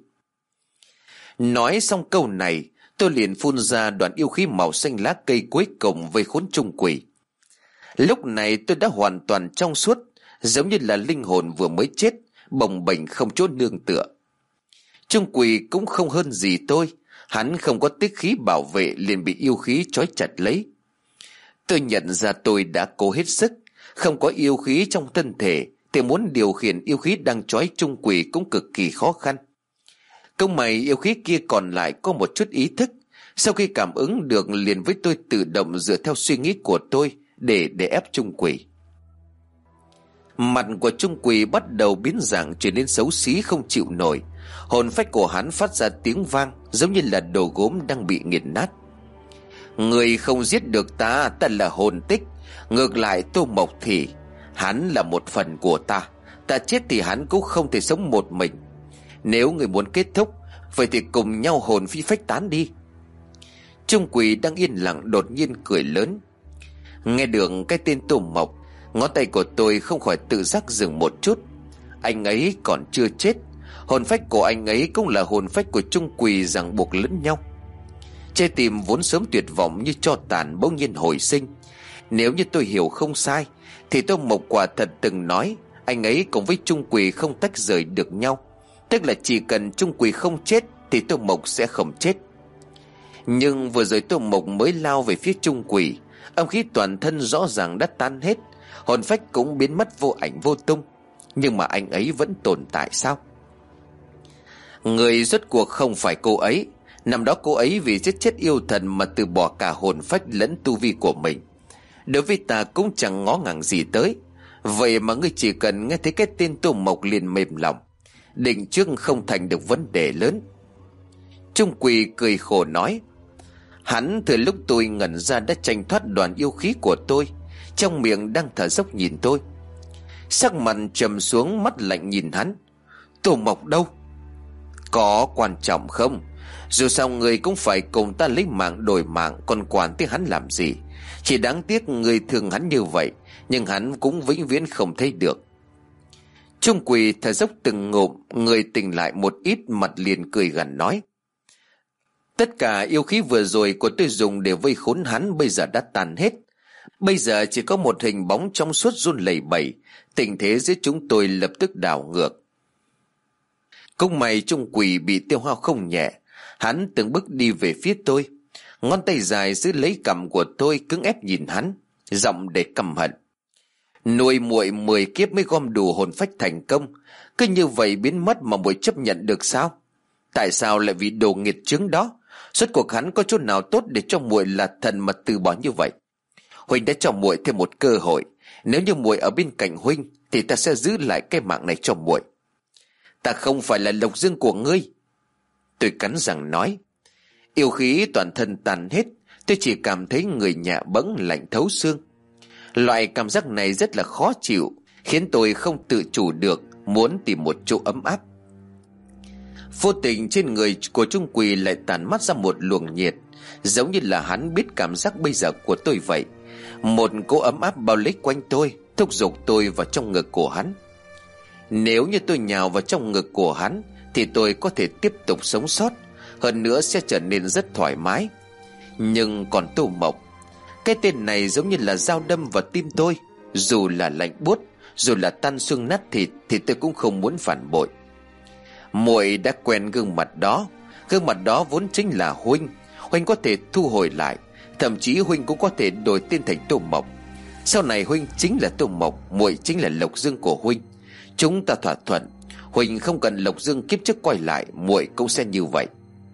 Nói xong câu này, tôi liền phun ra đoạn yêu khí màu xanh lá cây cuối cùng với khốn Trung Quỳ. Lúc này tôi đã hoàn toàn trong suốt, giống như là linh hồn vừa mới chết, bồng bềnh không chỗ nương tựa. Trung Quỳ cũng không hơn gì tôi, hắn không có tích khí bảo vệ liền bị yêu khí trói chặt lấy. Tôi nhận ra tôi đã cố hết sức, không có yêu khí trong thân thể thì muốn điều khiển yêu khí đang trói Trung Quỳ cũng cực kỳ khó khăn. Công mày yêu khí kia còn lại có một chút ý thức, sau khi cảm ứng được liền với tôi tự động dựa theo suy nghĩ của tôi để để ép Trung Quỳ. Mặt của Trung Quỳ bắt đầu biến dạng, trở nên xấu xí không chịu nổi. Hồn phách của hắn phát ra tiếng vang giống như là đồ gốm đang bị nghiền nát. Người không giết được ta, ta là hồn tích. Ngược lại Tô Mộc thì hắn là một phần của ta. Ta chết thì hắn cũng không thể sống một mình. Nếu người muốn kết thúc, vậy thì cùng nhau hồn phi phách tán đi. Trung Quỳ đang yên lặng đột nhiên cười lớn. Nghe được cái tên Tô Mộc, ngón tay của tôi không khỏi tự giác dừng một chút. Anh ấy còn chưa chết. Hồn phách của anh ấy cũng là hồn phách của Trung Quỳ ràng buộc lẫn nhau. Trái tim vốn sớm tuyệt vọng như tro tàn bỗng nhiên hồi sinh. Nếu như tôi hiểu không sai, thì Tô Mộc quả thật từng nói anh ấy cùng với Trung Quỳ không tách rời được nhau. Tức là chỉ cần Trung Quỳ không chết thì Tô Mộc sẽ không chết. Nhưng vừa rồi Tô Mộc mới lao về phía Trung Quỳ, âm khí toàn thân rõ ràng đã tan hết, hồn phách cũng biến mất vô ảnh vô tung. Nhưng mà anh ấy vẫn tồn tại sao? Người rốt cuộc không phải cô ấy. Năm đó cô ấy vì giết chết yêu thần mà từ bỏ cả hồn phách lẫn tu vi của mình. Đối với ta cũng chẳng ngó ngàng gì tới. Vậy mà ngươi chỉ cần nghe thấy cái tên Tô Mộc liền mềm lòng, định trước không thành được vấn đề lớn. Trung Quỳ cười khổ nói. Hắn từ lúc tôi ngẩn ra đã tranh thoát đoàn yêu khí của tôi, trong miệng đang thở dốc nhìn tôi. Sắc mặt trầm xuống, mắt lạnh nhìn hắn. Tô Mộc đâu? Có quan trọng không? Dù sao người cũng phải cùng ta lấy mạng đổi mạng, còn quản tới hắn làm gì? Chỉ đáng tiếc người thương hắn như vậy, nhưng hắn cũng vĩnh viễn không thấy được. Trung Quỳ thở dốc từng ngụm, người tỉnh lại một ít, mặt liền cười gằn nói. Tất cả yêu khí vừa rồi của tôi dùng để vây khốn hắn bây giờ đã tan hết. Bây giờ chỉ có một hình bóng trong suốt run lẩy bẩy. Tình thế giữa chúng tôi lập tức đảo ngược. Cũng may Trung Quỳ bị tiêu hao không nhẹ. Hắn từng bước đi về phía tôi, ngón tay dài giữ lấy cằm của tôi, cứng ép nhìn hắn, giọng để căm hận. Nuôi muội mười kiếp mới gom đủ hồn phách thành công, cứ như vậy biến mất mà muội chấp nhận được sao? Tại sao lại vì đồ nghiệt chướng đó? Suốt cuộc hắn có chỗ nào tốt để cho muội là thần mà từ bỏ như vậy? Huynh đã cho muội thêm một cơ hội. Nếu như muội ở bên cạnh huynh thì ta sẽ giữ lại cái mạng này cho muội. Ta không phải là lộc dương của ngươi. Tôi cắn răng nói. Yêu khí toàn thân tàn hết, tôi chỉ cảm thấy người nhẹ bẫng lạnh thấu xương. Loại cảm giác này rất là khó chịu, khiến tôi không tự chủ được muốn tìm một chỗ ấm áp. Vô tình trên người của Trung Quỳ lại tàn mắt ra một luồng nhiệt, giống như là hắn biết cảm giác bây giờ của tôi vậy. Một cỗ ấm áp bao lấy quanh tôi, thúc giục tôi vào trong ngực của hắn. Nếu như tôi nhào vào trong ngực của hắn thì tôi có thể tiếp tục sống sót, hơn nữa sẽ trở nên rất thoải mái. Nhưng còn Tô Mộc, cái tên này giống như là dao đâm vào tim tôi. Dù là lạnh buốt, dù là tan xương nát thịt, thì tôi cũng không muốn phản bội. Muội đã quen gương mặt đó. Gương mặt đó vốn chính là huynh. Huynh có thể thu hồi lại, thậm chí huynh cũng có thể đổi tên thành Tô Mộc. Sau này huynh chính là Tô Mộc, muội chính là Lộc Dương của huynh. Chúng ta thỏa thuận, huynh không cần Lộc Dương kiếp trước quay lại, muội cũng sẽ như vậy.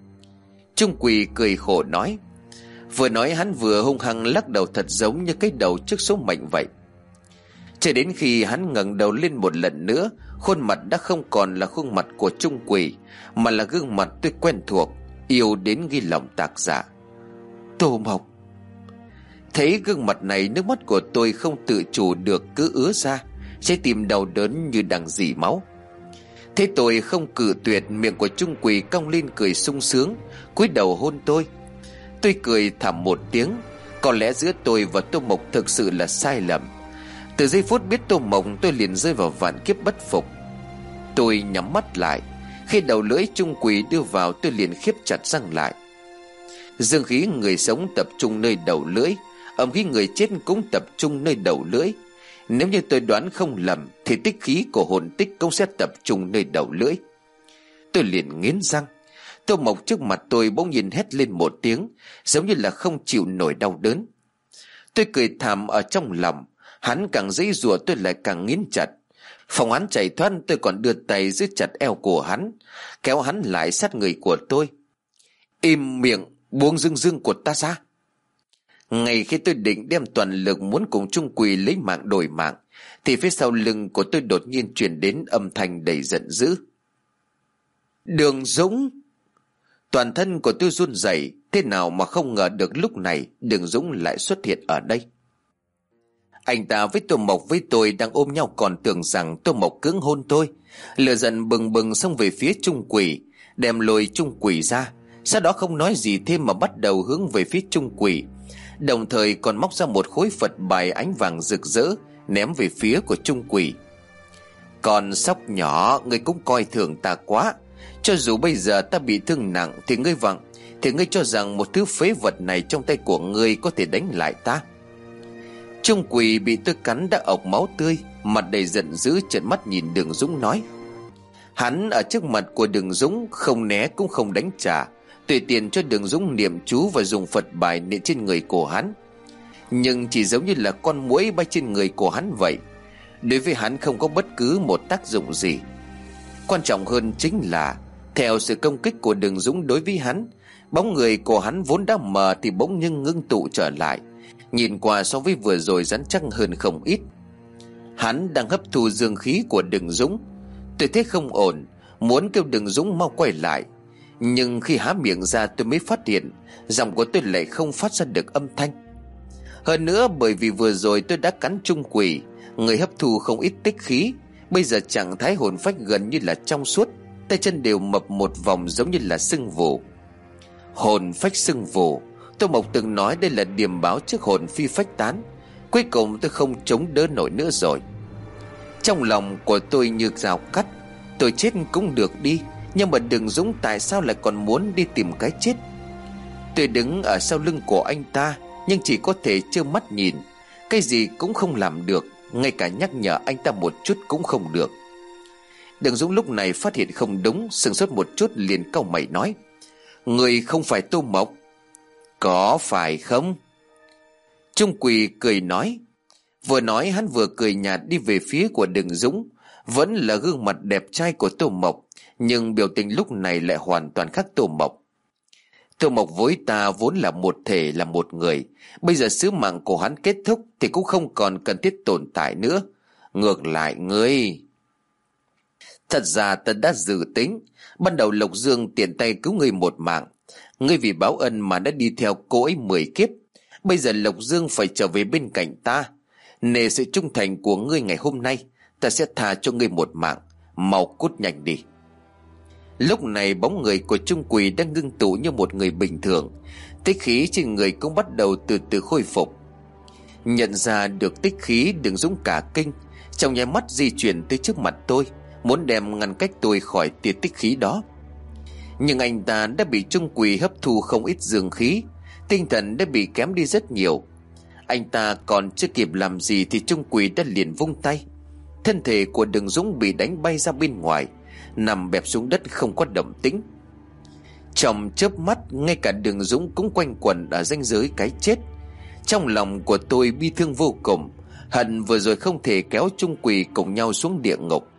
Trung Quỳ cười khổ nói. Vừa nói hắn vừa hung hăng lắc đầu, thật giống như cái đầu trước số mệnh vậy. Cho đến khi hắn ngẩng đầu lên một lần nữa, khuôn mặt đã không còn là khuôn mặt của Trung Quỳ, mà là gương mặt tôi quen thuộc, yêu đến ghi lòng tạc dạ. Tô Mộc. Thấy gương mặt này, nước mắt của tôi không tự chủ được cứ ứa ra, trái tim đau đớn như đang rỉ máu. Thế tôi không cự tuyệt, miệng của Trung Quỳ cong lên cười sung sướng, cúi đầu hôn tôi. Tôi cười thầm một tiếng. Có lẽ giữa tôi và Tô Mộc thực sự là sai lầm. Từ giây phút biết Tô Mộc, tôi liền rơi vào vạn kiếp bất phục. Tôi nhắm mắt lại. Khi đầu lưỡi Trung Quỳ đưa vào, tôi liền khiếp chặt răng lại. Dương khí người sống tập trung nơi đầu lưỡi, âm khí người chết cũng tập trung nơi đầu lưỡi. Nếu như tôi đoán không lầm thì tích khí của hồn tích cũng sẽ tập trung nơi đầu lưỡi. Tôi liền nghiến răng. Tô Mộc trước mặt tôi bỗng nhìn hét lên một tiếng, giống như là không chịu nổi đau đớn. Tôi cười thầm ở trong lòng. Hắn càng giãy giụa, tôi lại càng nghiến chặt. Phòng hắn chạy thoát, tôi còn đưa tay giữ chặt eo của hắn, kéo hắn lại sát người của tôi. Im miệng, buông Dương Dương của ta ra. Ngay khi tôi định đem toàn lực muốn cùng Trung Quỳ lấy mạng đổi mạng, thì phía sau lưng của tôi đột nhiên truyền đến âm thanh đầy giận dữ. Đường Dũng! Toàn thân của tôi run rẩy, thế nào mà không ngờ được lúc này Đường Dũng lại xuất hiện ở đây. Anh ta với Tô Mộc với tôi đang ôm nhau còn tưởng rằng Tô Mộc cưỡng hôn tôi. Lửa giận bừng bừng xông về phía Trung Quỳ, đem lôi Trung Quỳ ra. Sau đó không nói gì thêm mà bắt đầu hướng về phía Trung Quỳ, đồng thời còn móc ra một khối Phật bài ánh vàng rực rỡ ném về phía của Trung Quỳ. Còn sóc nhỏ, ngươi cũng coi thường ta quá. Cho dù bây giờ ta bị thương nặng thì ngươi vặn Thì ngươi cho rằng một thứ phế vật này trong tay của ngươi có thể đánh lại ta? Trung Quỳ bị tôi cắn đã ọc máu tươi, mặt đầy giận dữ trợn mắt nhìn Đường Dũng nói. Hắn ở trước mặt của Đường Dũng không né cũng không đánh trả, tùy tiện cho Đường Dũng niệm chú và dùng Phật bài niệm trên người của hắn. Nhưng chỉ giống như là con muỗi bay trên người của hắn vậy. Đối với hắn không có bất cứ một tác dụng gì. Quan trọng hơn chính là theo sự công kích của Đường Dũng đối với hắn, bóng người của hắn vốn đã mờ thì bỗng nhưng ngưng tụ trở lại, nhìn qua so với vừa rồi rắn chắc hơn không ít. Hắn đang hấp thu dương khí của Đường Dũng. Tôi thấy không ổn, muốn kêu Đường Dũng mau quay lại, nhưng khi há miệng ra tôi mới phát hiện giọng của tôi lại không phát ra được âm thanh. Hơn nữa bởi vì vừa rồi tôi đã cắn Trung Quỳ, người hấp thu không ít tích khí, bây giờ trạng thái hồn phách gần như là trong suốt, tay chân đều mập một vòng giống như là sưng vù. Hồn phách sưng vù, Tô Mộc từng nói đây là điềm báo trước hồn phi phách tán. Cuối cùng tôi không chống đỡ nổi nữa rồi. Trong lòng của tôi như dao cắt. Tôi chết cũng được đi, nhưng mà Đường Dũng tại sao lại còn muốn đi tìm cái chết? Tôi đứng ở sau lưng của anh ta, nhưng chỉ có thể trơ mắt nhìn, cái gì cũng không làm được, ngay cả nhắc nhở anh ta một chút cũng không được. Đường Dũng lúc này phát hiện không đúng, sững sốt một chút liền cau mày nói. Người không phải Tô Mộc? Có phải không? Trung Quỳ cười nói. Vừa nói hắn vừa cười nhạt đi về phía của Đường Dũng. Vẫn là gương mặt đẹp trai của Tô Mộc, nhưng biểu tình lúc này lại hoàn toàn khác Tô Mộc. Tô Mộc với ta vốn là một thể, là một người. Bây giờ sứ mạng của hắn kết thúc thì cũng không còn cần thiết tồn tại nữa. Ngược lại ngươi... Thật ra ta đã dự tính. Ban đầu Lộc Dương tiện tay cứu ngươi một mạng. Ngươi vì báo ân mà đã đi theo cô ấy mười kiếp. Bây giờ Lộc Dương phải trở về bên cạnh ta. Nể sự trung thành của ngươi ngày hôm nay, ta sẽ tha cho ngươi một mạng. Mau cút nhanh đi. Lúc này bóng người của Trung Quỳ đang ngưng tụ như một người bình thường. Tích khí trên người cũng bắt đầu từ từ khôi phục. Nhận ra được tích khí, Đường Dũng cả kinh, trong nháy mắt di chuyển tới trước mặt tôi, muốn đem ngăn cách tôi khỏi tia tích khí đó. Nhưng anh ta đã bị Trung Quỳ hấp thu không ít dương khí, tinh thần đã bị kém đi rất nhiều. Anh ta còn chưa kịp làm gì thì Trung Quỳ đã liền vung tay. Thân thể của Đường Dũng bị đánh bay ra bên ngoài, nằm bẹp xuống đất không có động tĩnh. Trong chớp mắt, ngay cả Đường Dũng cũng quanh quẩn ở ranh giới cái chết. Trong lòng của tôi bi thương vô cùng, hận vừa rồi không thể kéo Trung Quỳ cùng nhau xuống địa ngục.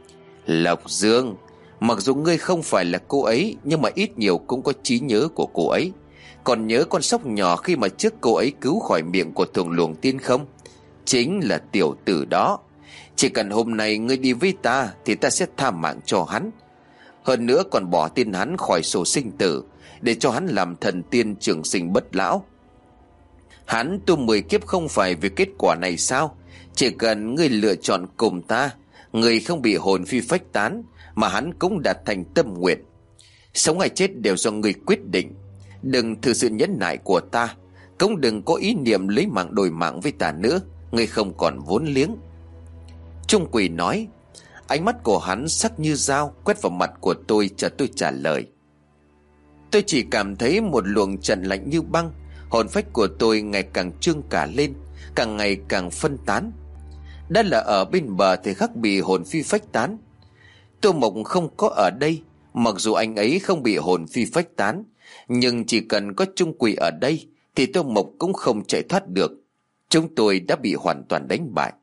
Lộc Dương, mặc dù ngươi không phải là cô ấy, nhưng mà ít nhiều cũng có trí nhớ của cô ấy. Còn nhớ con sóc nhỏ khi mà trước cô ấy cứu khỏi miệng của Thuồng Luồng Tiên không? Chính là tiểu tử đó. Chỉ cần hôm nay ngươi đi với ta thì ta sẽ tha mạng cho hắn. Hơn nữa còn bỏ tên hắn khỏi sổ sinh tử, để cho hắn làm thần tiên trường sinh bất lão. Hắn tu mười kiếp không phải vì kết quả này sao? Chỉ cần ngươi lựa chọn cùng ta, ngươi không bị hồn phi phách tán, mà hắn cũng đạt thành tâm nguyện. Sống hay chết đều do ngươi quyết định. Đừng thử sự nhẫn nại của ta, cũng đừng có ý niệm lấy mạng đổi mạng với ta nữa. Ngươi không còn vốn liếng. Trung Quỳ nói. Ánh mắt của hắn sắc như dao quét vào mặt của tôi, chờ tôi trả lời. Tôi chỉ cảm thấy một luồng trần lạnh như băng. Hồn phách của tôi ngày càng trương cả lên, càng ngày càng phân tán. Đã là ở bên bờ thì khắc bị hồn phi phách tán. Tô Mộc không có ở đây. Mặc dù anh ấy không bị hồn phi phách tán, nhưng chỉ cần có Trung Quỳ ở đây thì Tô Mộc cũng không chạy thoát được. Chúng tôi đã bị hoàn toàn đánh bại.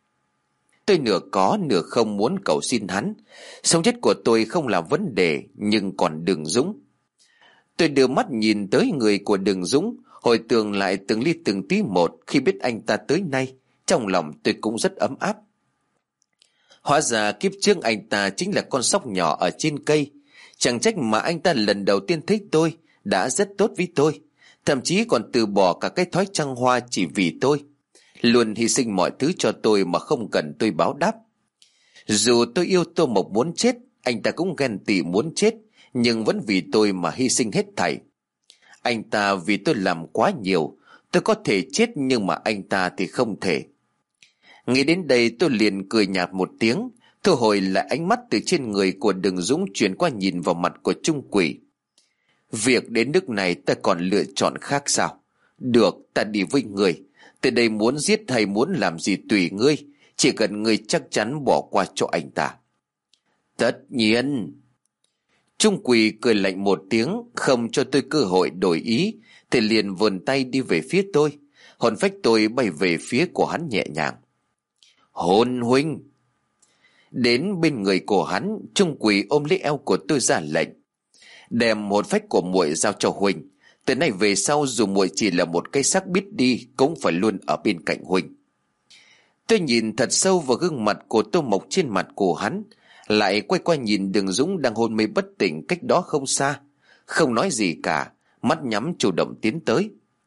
Tôi nửa có nửa không muốn cầu xin hắn. Sống chết của tôi không là vấn đề, nhưng còn Đường Dũng. Tôi đưa mắt nhìn tới người của Đường Dũng. Hồi tưởng lại từng ly từng tí một khi biết anh ta tới nay, trong lòng tôi cũng rất ấm áp. Hóa ra kiếp trước anh ta chính là con sóc nhỏ ở trên cây. Chẳng trách mà anh ta lần đầu tiên thích tôi đã rất tốt với tôi, thậm chí còn từ bỏ cả cái thói trăng hoa chỉ vì tôi, luôn hy sinh mọi thứ cho tôi mà không cần tôi báo đáp. Dù tôi yêu Tô Mộc muốn chết, anh ta cũng ghen tị muốn chết, nhưng vẫn vì tôi mà hy sinh hết thảy. Anh ta vì tôi làm quá nhiều, tôi có thể chết nhưng mà anh ta thì không thể. Nghĩ đến đây tôi liền cười nhạt một tiếng, thu hồi lại ánh mắt từ trên người của Đường Dũng chuyển qua nhìn vào mặt của Trung Quỷ. Việc đến nước này ta còn lựa chọn khác sao? Được, ta đi với người. Từ đây muốn giết hay muốn làm gì tùy ngươi, chỉ cần ngươi chắc chắn bỏ qua cho anh ta. Tất nhiên. Trung Quỷ cười lạnh một tiếng, không cho tôi cơ hội đổi ý, thì liền vươn tay đi về phía tôi. Hồn phách tôi bay về phía của hắn nhẹ nhàng. Hồn huynh. Đến bên người của hắn, Trung Quỷ ôm lấy eo của tôi ra lệnh. Đem hồn phách của muội giao cho huynh. Từ nay về sau dù muội chỉ là một cái xác biết đi, cũng phải luôn ở bên cạnh huynh. Tôi nhìn thật sâu vào gương mặt của Tô Mộc trên mặt của hắn, lại quay qua nhìn Đường Dũng đang hôn mê bất tỉnh cách đó không xa, không nói gì cả, mắt nhắm chủ động tiến tới.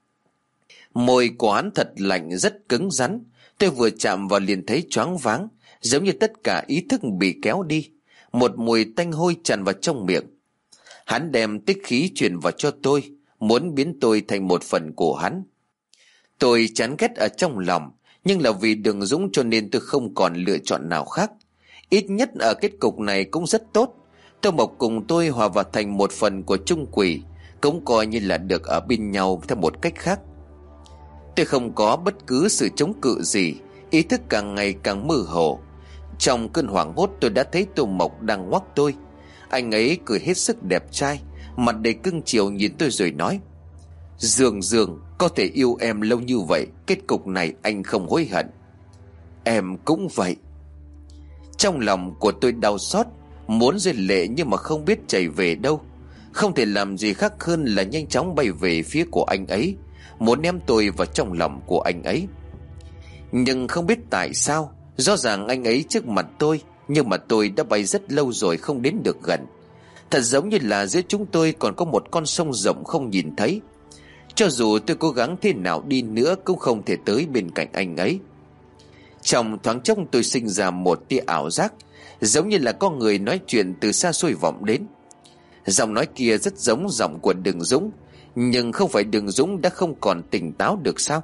Môi của hắn thật lạnh, rất cứng rắn. Tôi vừa chạm vào liền thấy choáng váng, giống như tất cả ý thức bị kéo đi. Một mùi tanh hôi tràn vào trong miệng. Hắn đem tích khí truyền vào cho tôi, muốn biến tôi thành một phần của hắn. Tôi chán ghét ở trong lòng, nhưng là vì Đường Dũng cho nên tôi không còn lựa chọn nào khác. Ít nhất ở kết cục này cũng rất tốt. Tô Mộc cùng tôi hòa vào thành một phần của Trung Quỷ, cũng coi như là được ở bên nhau theo một cách khác. Tôi không có bất cứ sự chống cự gì, ý thức càng ngày càng mơ hồ. Trong cơn hoảng hốt tôi đã thấy Tô Mộc đang ngoắc tôi. Anh ấy cười hết sức đẹp trai, mặt đầy cưng chiều nhìn tôi rồi nói: Dương Dương, có thể yêu em lâu như vậy, kết cục này anh không hối hận. Em cũng vậy. Trong lòng của tôi đau xót, muốn rơi lệ nhưng mà không biết chảy về đâu. Không thể làm gì khác hơn là nhanh chóng bay về phía của anh ấy, muốn ném tôi vào trong lòng của anh ấy. Nhưng không biết tại sao, rõ ràng anh ấy trước mặt tôi, nhưng mà tôi đã bay rất lâu rồi không đến được gần. Thật giống như là giữa chúng tôi còn có một con sông rộng không nhìn thấy. Cho dù tôi cố gắng thế nào đi nữa cũng không thể tới bên cạnh anh ấy. Trong thoáng chốc tôi sinh ra một tia ảo giác, giống như là có người nói chuyện từ xa xôi vọng đến. Giọng nói kia rất giống giọng của Đường Dũng, nhưng không phải Đường Dũng đã không còn tỉnh táo được sao?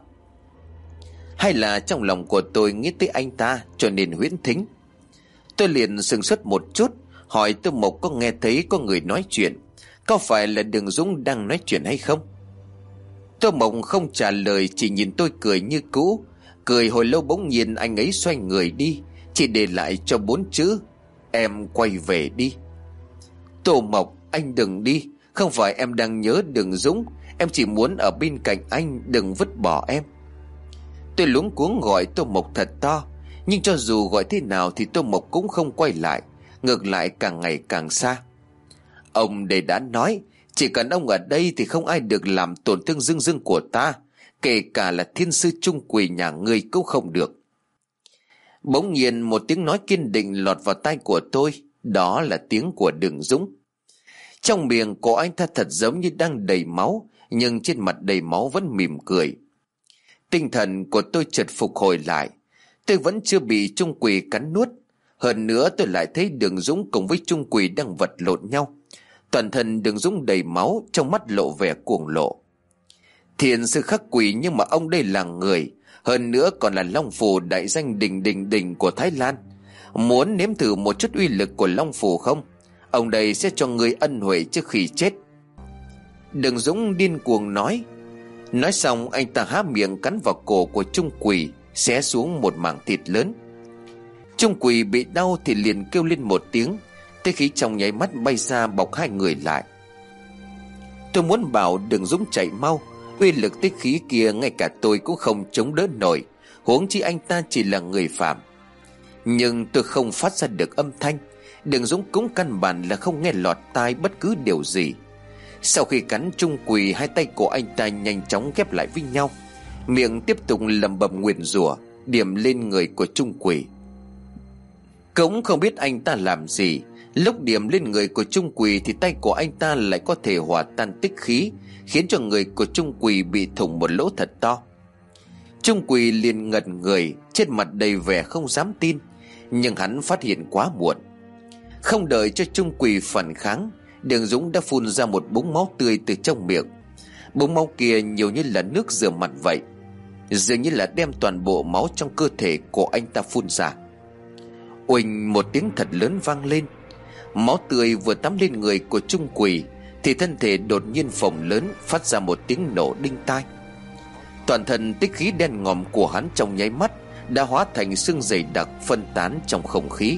Hay là trong lòng của tôi nghĩ tới anh ta cho nên huyễn thính? Tôi liền sửng sốt một chút, hỏi Tô Mộc có nghe thấy có người nói chuyện, có phải là Đường Dũng đang nói chuyện hay không? Tô Mộc không trả lời, chỉ nhìn tôi cười như cũ. Cười hồi lâu bỗng nhiên anh ấy xoay người đi, chỉ để lại cho bốn chữ: em quay về đi. Tô Mộc, anh đừng đi. Không phải em đang nhớ Đường Dũng, em chỉ muốn ở bên cạnh anh, đừng vứt bỏ em. Tôi luống cuống gọi Tô Mộc thật to, nhưng cho dù gọi thế nào thì Tô Mộc cũng không quay lại, ngược lại càng ngày càng xa. Ông đây đã nói, chỉ cần ông ở đây thì không ai được làm tổn thương Dương Dương của ta, kể cả là thiên sư Trung Quỷ nhà ngươi cũng không được. Bỗng nhiên một tiếng nói kiên định lọt vào tai của tôi, đó là tiếng của Đường Dũng. Trong miệng của anh ta thật giống như đang đầy máu, nhưng trên mặt đầy máu vẫn mỉm cười. Tinh thần của tôi chợt phục hồi lại. Tôi vẫn chưa bị Trung Quỷ cắn nuốt. Hơn nữa tôi lại thấy Đường Dũng cùng với Trung Quỷ đang vật lộn nhau. Toàn thân Đường Dũng đầy máu, trong mắt lộ vẻ cuồng lộ. Thiền sư khắc quỷ, nhưng mà ông đây là người, hơn nữa còn là Long Phù đại danh đình đình đình của Thái Lan. Muốn nếm thử một chút uy lực của Long Phù không? Ông đây sẽ cho người ân huệ trước khi chết. Đường Dũng điên cuồng nói. Nói xong anh ta há miệng cắn vào cổ của Trung Quỷ, xé xuống một mảng thịt lớn. Trung Quỷ bị đau thì liền kêu lên một tiếng, tới khí trong nháy mắt bay ra bọc hai người lại. Tôi muốn bảo Đường Dũng chạy mau, uy lực tích khí kia ngay cả tôi cũng không chống đỡ nổi, huống chi anh ta chỉ là người phàm. Nhưng tôi không phát ra được âm thanh. Đường Dũng cũng căn bản là không nghe lọt tai bất cứ điều gì. Sau khi cắn Trung Quỳ, hai tay của anh ta nhanh chóng ghép lại với nhau, miệng tiếp tục lẩm bẩm nguyền rủa, điểm lên người của Trung Quỳ. Cũng không biết anh ta làm gì, lúc điểm lên người của Trung Quỳ thì tay của anh ta lại có thể hòa tan tích khí, khiến cho người của Trung Quỳ bị thủng một lỗ thật to. Trung Quỳ liền ngẩn người, trên mặt đầy vẻ không dám tin, nhưng hắn phát hiện quá muộn. Không đợi cho Trung Quỳ phản kháng, Đường Dũng đã phun ra một búng máu tươi từ trong miệng. Búng máu kia nhiều như là nước rửa mặt vậy, dường như là đem toàn bộ máu trong cơ thể của anh ta phun ra. Oanh, một tiếng thật lớn vang lên. Máu tươi vừa tắm lên người của Trung Quỳ thì thân thể đột nhiên phồng lớn, phát ra một tiếng nổ đinh tai. Toàn thân tích khí đen ngòm của hắn trong nháy mắt đã hóa thành sương dày đặc phân tán trong không khí.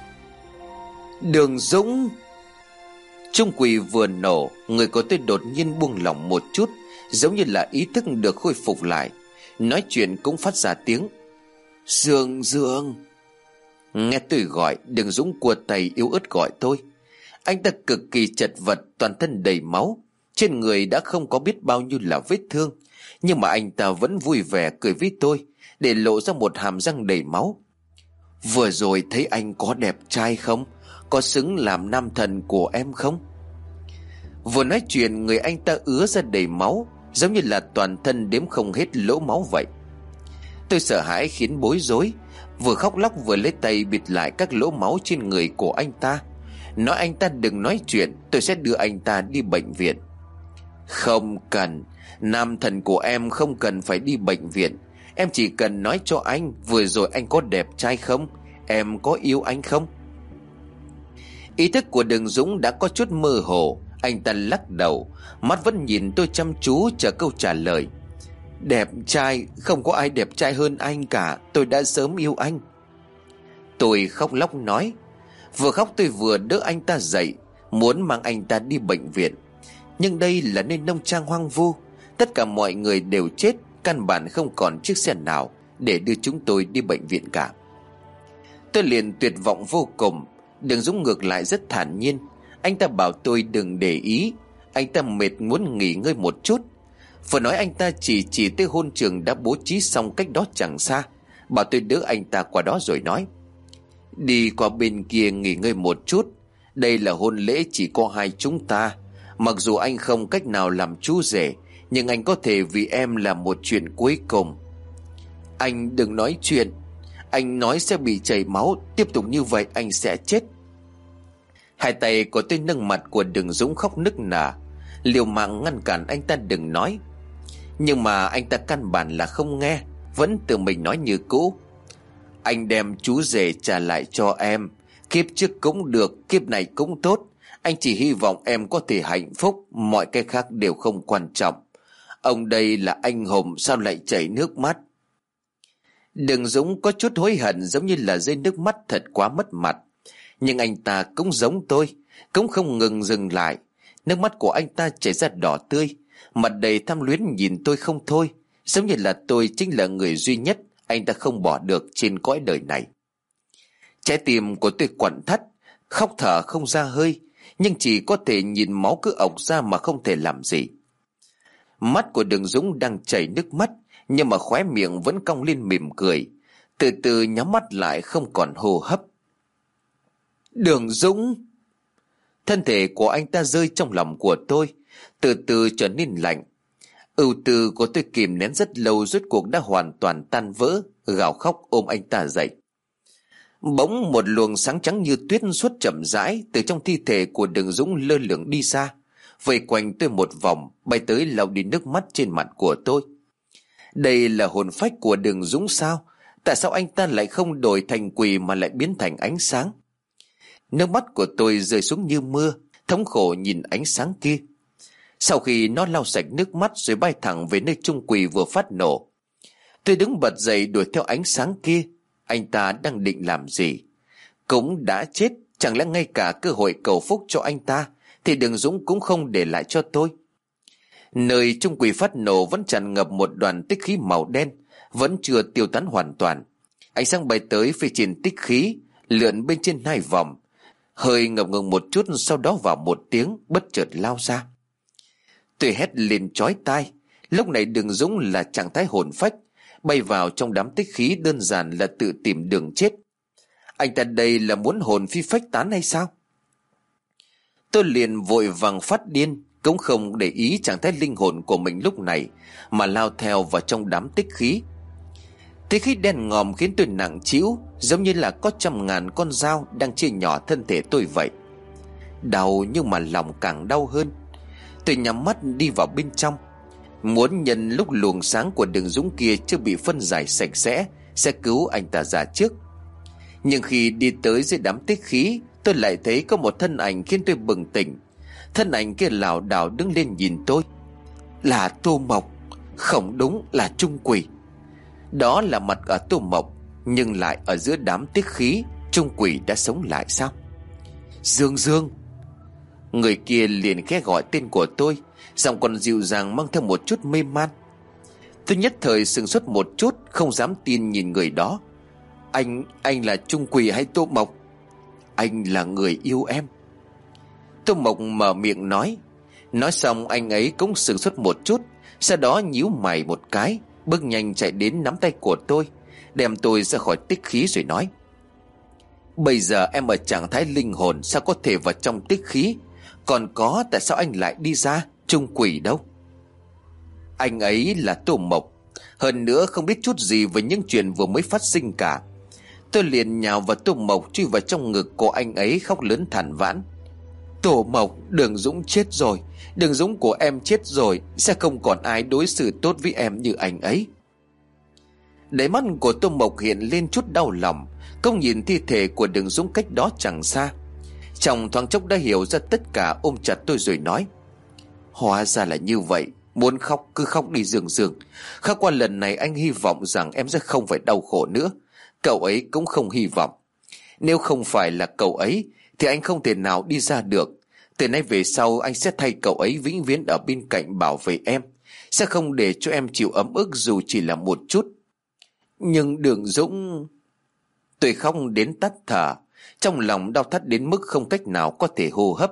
Đường Dũng! Trung Quỳ vừa nổ, người của tôi đột nhiên buông lỏng một chút, giống như là ý thức được khôi phục lại, nói chuyện cũng phát ra tiếng. Dương Dương! Nghe tôi gọi, Đường Dũng cua tay yếu ớt gọi tôi. Anh ta cực kỳ chật vật, toàn thân đầy máu, trên người đã không có biết bao nhiêu là vết thương, nhưng mà anh ta vẫn vui vẻ cười với tôi, để lộ ra một hàm răng đầy máu. Vừa rồi thấy anh có đẹp trai không? Có xứng làm nam thần của em không? Vừa nói chuyện, người anh ta ứa ra đầy máu, giống như là toàn thân đếm không hết lỗ máu vậy. Tôi sợ hãi khiến bối rối, vừa khóc lóc vừa lấy tay bịt lại các lỗ máu trên người của anh ta, nói anh ta đừng nói chuyện, tôi sẽ đưa anh ta đi bệnh viện. Không cần, nam thần của em không cần phải đi bệnh viện. Em chỉ cần nói cho anh vừa rồi anh có đẹp trai không, em có yêu anh không. Ý thức của Đường Dũng đã có chút mơ hồ, anh ta lắc đầu, mắt vẫn nhìn tôi chăm chú chờ câu trả lời. Đẹp trai? Không có ai đẹp trai hơn anh cả, tôi đã sớm yêu anh. Tôi khóc lóc nói. Vừa khóc tôi vừa đỡ anh ta dậy, muốn mang anh ta đi bệnh viện. Nhưng đây là nơi nông trang hoang vu, tất cả mọi người đều chết, căn bản không còn chiếc xe nào để đưa chúng tôi đi bệnh viện cả. Tôi liền tuyệt vọng vô cùng. Đường Dũng ngược lại rất thản nhiên, anh ta bảo tôi đừng để ý, anh ta mệt muốn nghỉ ngơi một chút. Vừa nói anh ta chỉ chỉ tới hôn trường đã bố trí xong cách đó chẳng xa, bảo tôi đỡ anh ta qua đó rồi nói. Đi qua bên kia nghỉ ngơi một chút, đây là hôn lễ chỉ có hai chúng ta. Mặc dù anh không cách nào làm chú rể, nhưng anh có thể vì em làm một chuyện cuối cùng. Anh đừng nói chuyện, anh nói sẽ bị chảy máu, tiếp tục như vậy anh sẽ chết. Hai tay của tôi nâng mặt của Đường Dũng khóc nức nở, liều mạng ngăn cản anh ta đừng nói. Nhưng mà anh ta căn bản là không nghe, vẫn tự mình nói như cũ. Anh đem chú rể trả lại cho em, kiếp trước cũng được, kiếp này cũng tốt. Anh chỉ hy vọng em có thể hạnh phúc, mọi cái khác đều không quan trọng. Ông đây là anh hùng, sao lại chảy nước mắt? Đường Dũng có chút hối hận, giống như là rơi nước mắt thật quá mất mặt. Nhưng anh ta cũng giống tôi, cũng không ngừng dừng lại. Nước mắt của anh ta chảy ra đỏ tươi, mặt đầy tham luyến nhìn tôi không thôi, giống như là tôi chính là người duy nhất anh ta không bỏ được trên cõi đời này. Trái tim của tôi quặn thắt, khóc thở không ra hơi, nhưng chỉ có thể nhìn máu cứ ộc ra mà không thể làm gì. Mắt của Đường Dũng đang chảy nước mắt, nhưng mà khóe miệng vẫn cong lên mỉm cười, từ từ nhắm mắt lại không còn hô hấp. Đường Dũng! Thân thể của anh ta rơi trong lòng của tôi, từ từ trở nên lạnh. Ưu tư của tôi kìm nén rất lâu rốt cuộc đã hoàn toàn tan vỡ, gào khóc ôm anh ta dậy. Bỗng một luồng sáng trắng như tuyết suốt chậm rãi từ trong thi thể của Đường Dũng lơ lửng đi xa, vây quanh tôi một vòng, bay tới lau đi nước mắt trên mặt của tôi. Đây là hồn phách của Đường Dũng sao? Tại sao anh ta lại không đổi thành quỷ mà lại biến thành ánh sáng? Nước mắt của tôi rơi xuống như mưa, thống khổ nhìn ánh sáng kia. Sau khi nó lau sạch nước mắt rồi bay thẳng về nơi Trung Quỳ vừa phát nổ, tôi đứng bật dậy đuổi theo ánh sáng kia. Anh ta đang định làm gì? Cũng đã chết, chẳng lẽ ngay cả cơ hội cầu phúc cho anh ta thì Đường Dũng cũng không để lại cho tôi? Nơi Trung Quỳ phát nổ vẫn tràn ngập một đoàn tích khí màu đen, vẫn chưa tiêu tán hoàn toàn. Ánh sáng bay tới phía trên tích khí, lượn bên trên hai vòng, hơi ngập ngừng một chút, sau đó vào một tiếng bất chợt lao ra. Tôi hét lên chói tai. Lúc này Đường Dũng là trạng thái hồn phách, bay vào trong đám tích khí, đơn giản là tự tìm đường chết. Anh ta đây là muốn hồn phi phách tán hay sao? Tôi liền vội vàng phát điên, cũng không để ý trạng thái linh hồn của mình lúc này, mà lao theo vào trong đám tích khí. Tích khí đen ngòm khiến tôi nặng trĩu, giống như là có trăm ngàn con dao đang chia nhỏ thân thể tôi vậy. Đau nhưng mà lòng càng đau hơn. Tôi nhắm mắt đi vào bên trong, muốn nhân lúc luồng sáng của Đường Dũng kia chưa bị phân giải sạch sẽ, sẽ cứu anh ta ra trước. Nhưng khi đi tới dưới đám tích khí, tôi lại thấy có một thân ảnh khiến tôi bừng tỉnh. Thân ảnh kia lảo đảo đứng lên nhìn tôi. Là Tô Mộc. Không đúng, là Trung Quỷ. Đó là mặt ở Tô Mộc, nhưng lại ở giữa đám tích khí. Trung Quỷ đã sống lại sao? Dương Dương. Người kia liền khẽ gọi tên của tôi, giọng còn dịu dàng mang theo một chút mê man. Tôi nhất thời sửng sốt một chút, không dám tin nhìn người đó. Anh, anh là Trung Quỷ hay Tô Mộc? Anh là người yêu em. Tô Mộc mở miệng nói. Nói xong anh ấy cũng sửng sốt một chút, sau đó nhíu mày một cái, bước nhanh chạy đến nắm tay của tôi, đem tôi ra khỏi tích khí rồi nói: Bây giờ em ở trạng thái linh hồn, sao có thể vào trong tích khí? Còn có, tại sao anh lại đi ra? Trung Quỷ đâu? Anh ấy là Tô Mộc, hơn nữa không biết chút gì về những chuyện vừa mới phát sinh cả. Tôi liền nhào vào Tô Mộc, chui vào trong ngực của anh ấy, khóc lớn than vãn: Tô Mộc, Đường Dũng chết rồi. Đường Dũng của em chết rồi, sẽ không còn ai đối xử tốt với em như anh ấy. Đáy mắt của Tô Mộc hiện lên chút đau lòng, công nhìn thi thể của Đường Dũng cách đó chẳng xa. Trong thoáng chốc đã hiểu ra tất cả, ôm chặt tôi rồi nói: Hóa ra là như vậy. Muốn khóc cứ khóc đi Dương Dương. Khác qua lần này anh hy vọng rằng em sẽ không phải đau khổ nữa. Cậu ấy cũng không hy vọng. Nếu không phải là cậu ấy thì anh không thể nào đi ra được. Từ nay về sau anh sẽ thay cậu ấy vĩnh viễn ở bên cạnh bảo vệ em, sẽ không để cho em chịu ấm ức dù chỉ là một chút. Nhưng Đường Dũng... Tôi khóc đến tắt thở, trong lòng đau thắt đến mức không cách nào có thể hô hấp.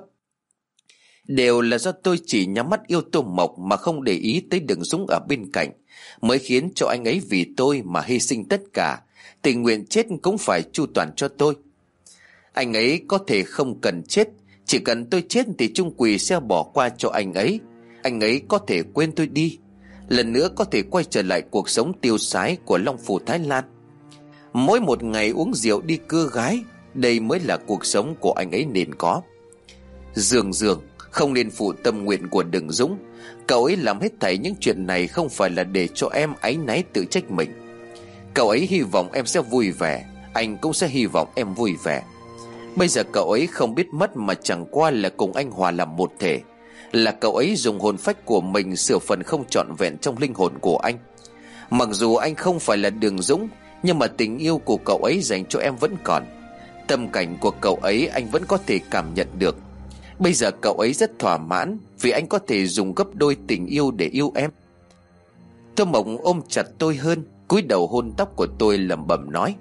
Đều là do tôi chỉ nhắm mắt yêu Tô Mộc mà không để ý tới Đường Dũng ở bên cạnh, mới khiến cho anh ấy vì tôi mà hy sinh tất cả, tình nguyện chết cũng phải chu toàn cho tôi. Anh ấy có thể không cần chết, chỉ cần tôi chết thì Trung Quỷ sẽ bỏ qua cho anh ấy. Anh ấy có thể quên tôi đi, lần nữa có thể quay trở lại cuộc sống tiêu sái của Long Phủ Thái Lan. Mỗi một ngày uống rượu đi cưa gái, đây mới là cuộc sống của anh ấy nên có. Dương Dương, không nên phụ tâm nguyện của Đường Dũng. Cậu ấy làm hết thảy những chuyện này không phải là để cho em áy náy tự trách mình. Cậu ấy hy vọng em sẽ vui vẻ, anh cũng sẽ hy vọng em vui vẻ. Bây giờ cậu ấy không biết mất mà chẳng qua là cùng anh hòa làm một thể, là cậu ấy dùng hồn phách của mình sửa phần không trọn vẹn trong linh hồn của anh. Mặc dù anh không phải là Đường Dũng, nhưng mà tình yêu của cậu ấy dành cho em vẫn còn. Tâm cảnh của cậu ấy anh vẫn có thể cảm nhận được. Bây giờ cậu ấy rất thỏa mãn vì anh có thể dùng gấp đôi tình yêu để yêu em. Tô Mộc ôm chặt tôi hơn, cúi đầu hôn tóc của tôi, lẩm bẩm nói: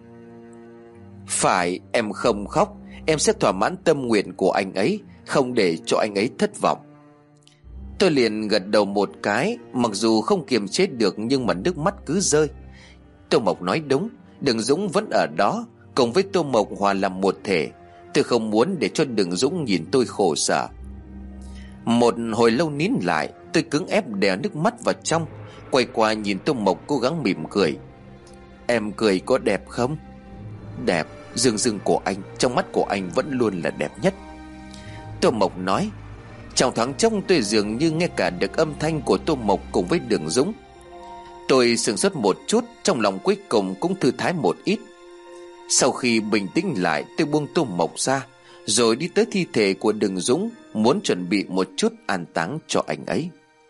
Phải, em không khóc. Em sẽ thỏa mãn tâm nguyện của anh ấy, không để cho anh ấy thất vọng. Tôi liền gật đầu một cái, mặc dù không kiềm chế được nhưng mà nước mắt cứ rơi. Tô Mộc nói đúng, Đường Dũng vẫn ở đó, cùng với Tô Mộc hòa làm một thể. Tôi không muốn để cho Đường Dũng nhìn tôi khổ sở. Một hồi lâu nín lại, tôi cứng ép đè nước mắt vào trong, quay qua nhìn Tô Mộc cố gắng mỉm cười. Em cười có đẹp không? Đẹp. Dương Dương của anh, trong mắt của anh vẫn luôn là đẹp nhất. Tô Mộc nói. Trong thoáng chốc tôi dường như nghe cả được âm thanh của Tô Mộc cùng với Đường Dũng. Tôi sửng sốt một chút, trong lòng cuối cùng cũng thư thái một ít. Sau khi bình tĩnh lại, tôi buông Tô Mộc ra, rồi đi tới thi thể của Đường Dũng, muốn chuẩn bị một chút an táng cho anh ấy.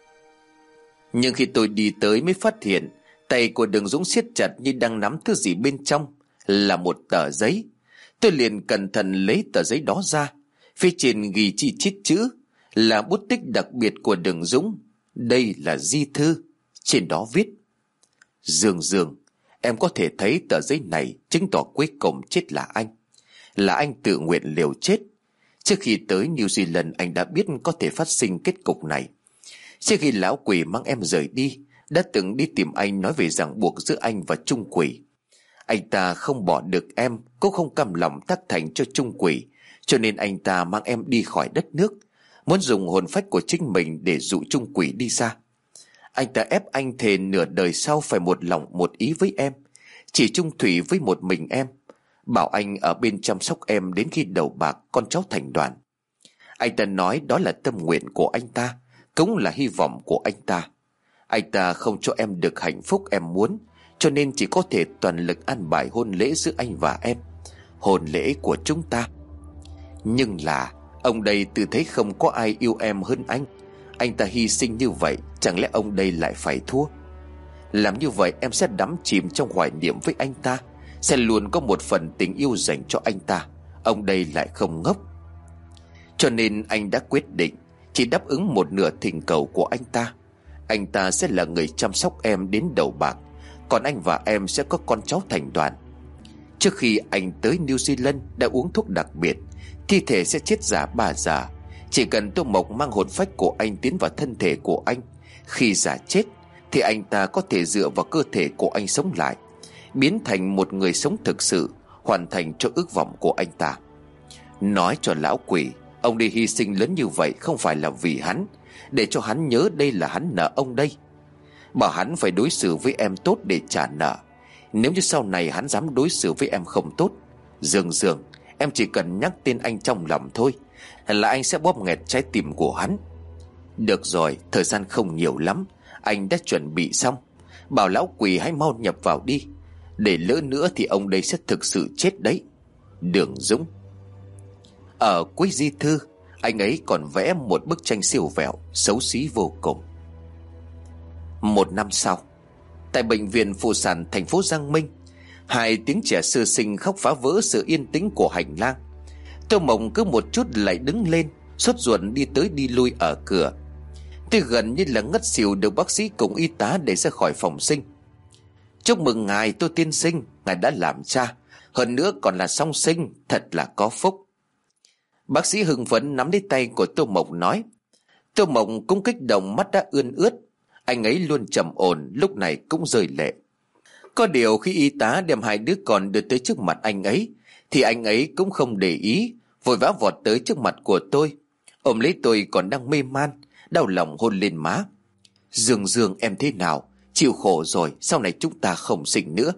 Nhưng khi tôi đi tới mới phát hiện tay của Đường Dũng siết chặt như đang nắm thứ gì bên trong, là một tờ giấy. Tôi liền cẩn thận lấy tờ giấy đó ra. Phía trên ghi chi chít chữ, là bút tích đặc biệt của Đường Dũng. Đây là di thư. Trên đó viết: Dương Dương, em có thể thấy tờ giấy này chứng tỏ cuối cùng chết là anh. Là anh tự nguyện liều chết. Trước khi tới New Zealand anh đã biết có thể phát sinh kết cục này. Trước khi lão quỷ mang em rời đi, đã từng đi tìm anh nói về ràng buộc giữa anh và Trung Quỷ. Anh ta không bỏ được em, cũng không cam lòng tác thành cho Trung Quỷ, cho nên anh ta mang em đi khỏi đất nước, muốn dùng hồn phách của chính mình để dụ Trung Quỷ đi xa. Anh ta ép anh thề nửa đời sau phải một lòng một ý với em, chỉ chung thủy với một mình em, bảo anh ở bên chăm sóc em đến khi đầu bạc con cháu thành đoàn. Anh ta nói đó là tâm nguyện của anh ta, cũng là hy vọng của anh ta. Anh ta không cho em được hạnh phúc em muốn, cho nên chỉ có thể toàn lực an bài hôn lễ giữa anh và em, hôn lễ của chúng ta. Nhưng là ông đây tự thấy không có ai yêu em hơn anh. Anh ta hy sinh như vậy, chẳng lẽ ông đây lại phải thua? Làm như vậy em sẽ đắm chìm trong hoài niệm với anh ta, sẽ luôn có một phần tình yêu dành cho anh ta. Ông đây lại không ngốc. Cho nên anh đã quyết định chỉ đáp ứng một nửa thỉnh cầu của anh ta. Anh ta sẽ là người chăm sóc em đến đầu bạc, còn anh và em sẽ có con cháu thành đoàn. Trước khi anh tới New Zealand đã uống thuốc đặc biệt, thi thể sẽ chết giả ba giả. Chỉ cần Tô Mộc mang hồn phách của anh tiến vào thân thể của anh, khi giả chết thì anh ta có thể dựa vào cơ thể của anh sống lại, biến thành một người sống thực sự, hoàn thành cho ước vọng của anh ta. Nói cho lão quỷ, ông đi hy sinh lớn như vậy không phải là vì hắn, để cho hắn nhớ đây là hắn nợ ông đây. Bảo hắn phải đối xử với em tốt để trả nợ. Nếu như sau này hắn dám đối xử với em không tốt, Dương Dương, em chỉ cần nhắc tên anh trong lòng thôi là anh sẽ bóp nghẹt trái tim của hắn. Được rồi, thời gian không nhiều lắm, anh đã chuẩn bị xong. Bảo lão quỷ hãy mau nhập vào đi, để lỡ nữa thì ông đây sẽ thực sự chết đấy. Đường Dũng. Ở cuối di thư, anh ấy còn vẽ một bức tranh siêu vẹo, xấu xí vô cùng. Một năm sau, tại bệnh viện phụ sản thành phố Giang Minh, hai tiếng trẻ sơ sinh khóc phá vỡ sự yên tĩnh của hành lang. Tô Mộng cứ một chút lại đứng lên, sốt ruột đi tới đi lui ở cửa. Tôi gần như là ngất xỉu được bác sĩ cùng y tá để ra khỏi phòng sinh. Chúc mừng ngài Tô tiên sinh, ngài đã làm cha, hơn nữa còn là song sinh, thật là có phúc. Bác sĩ hưng phấn nắm lấy tay của Tô Mộng nói. Tô Mộng cũng kích động, mắt đã ươn ướt. Anh ấy luôn trầm ổn, lúc này cũng rơi lệ. Có điều khi y tá đem hai đứa con đưa tới trước mặt anh ấy, thì anh ấy cũng không để ý, vội vã vọt tới trước mặt của tôi, ôm lấy tôi còn đang mê man, đau lòng hôn lên má. Dương Dương, em thế nào? Chịu khổ rồi, sau này chúng ta không sinh nữa.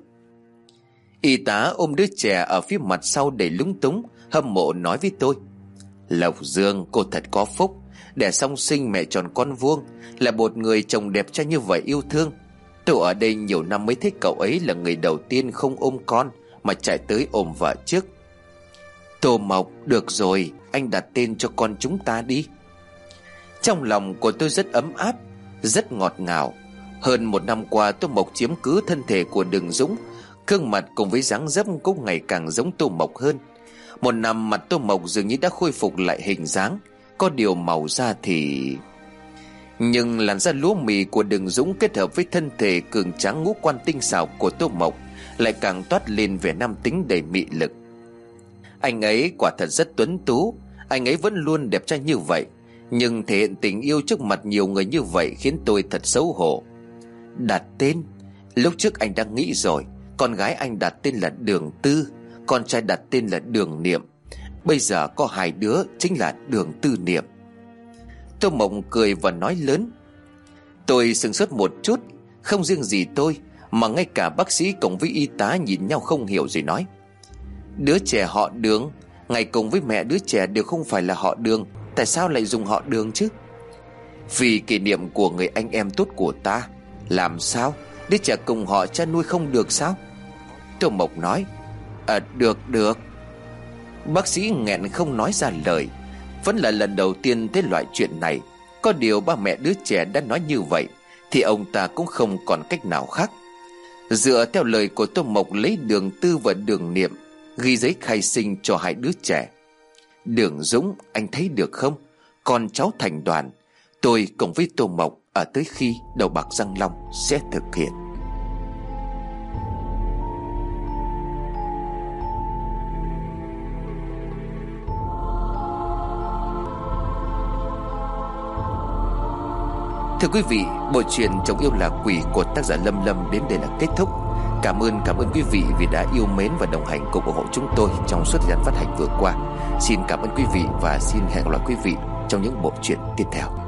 Y tá ôm đứa trẻ ở phía mặt sau để lúng túng, hâm mộ nói với tôi. Lộc Dương, cô thật có phúc, đẻ song sinh mẹ tròn con vuông, là một người chồng đẹp trai như vậy yêu thương. Tôi ở đây nhiều năm mới thấy cậu ấy là người đầu tiên không ôm con mà chạy tới ôm vợ trước. Tô Mộc, được rồi, anh đặt tên cho con chúng ta đi. Trong lòng của tôi rất ấm áp, rất ngọt ngào. Hơn một năm qua, Tô Mộc chiếm cứ thân thể của Đường Dũng, gương mặt cùng với dáng dấp cũng ngày càng giống Tô Mộc hơn. Một năm mặt Tô Mộc dường như đã khôi phục lại hình dáng, có điều màu da thì... Nhưng làn da lúa mì của Đường Dũng kết hợp với thân thể cường tráng ngũ quan tinh xảo của Tô Mộc lại càng toát lên vẻ nam tính đầy mị lực. Anh ấy quả thật rất tuấn tú, anh ấy vẫn luôn đẹp trai như vậy, nhưng thể hiện tình yêu trước mặt nhiều người như vậy khiến tôi thật xấu hổ. Đặt tên, lúc trước anh đã nghĩ rồi, con gái anh đặt tên là Đường Tư, con trai đặt tên là Đường Niệm. Bây giờ có hai đứa, chính là Đường Tư Niệm. Tô Mộng cười và nói lớn. Tôi sửng sốt một chút, không riêng gì tôi mà ngay cả bác sĩ cùng với y tá nhìn nhau không hiểu rồi nói. Đứa trẻ họ Đường, ngài cùng với mẹ đứa trẻ đều không phải là họ Đường, tại sao lại dùng họ Đường chứ? Vì kỷ niệm của người anh em tốt của ta. Làm sao? Đứa trẻ cùng họ cha nuôi không được sao? Tô Mộc nói. À được được. Bác sĩ nghẹn không nói ra lời. Vẫn là lần đầu tiên thấy loại chuyện này. Có điều ba mẹ đứa trẻ đã nói như vậy thì ông ta cũng không còn cách nào khác. Dựa theo lời của Tô Mộc, lấy Đường Tư và Đường Niệm ghi giấy khai sinh cho hai đứa trẻ. Đường Dũng, anh thấy được không? Con cháu thành đoàn, tôi cùng với Tô Mộc ở tới khi đầu bạc răng long sẽ thực hiện. Thưa quý vị, bộ truyện Chồng Yêu Là Quỷ của tác giả Lâm Lâm đến đây là kết thúc. Cảm ơn cảm ơn quý vị vì đã yêu mến và đồng hành cùng ủng hộ chúng tôi trong suốt thời gian phát hành vừa qua. Xin cảm ơn quý vị và xin hẹn gặp lại quý vị trong những bộ truyện tiếp theo.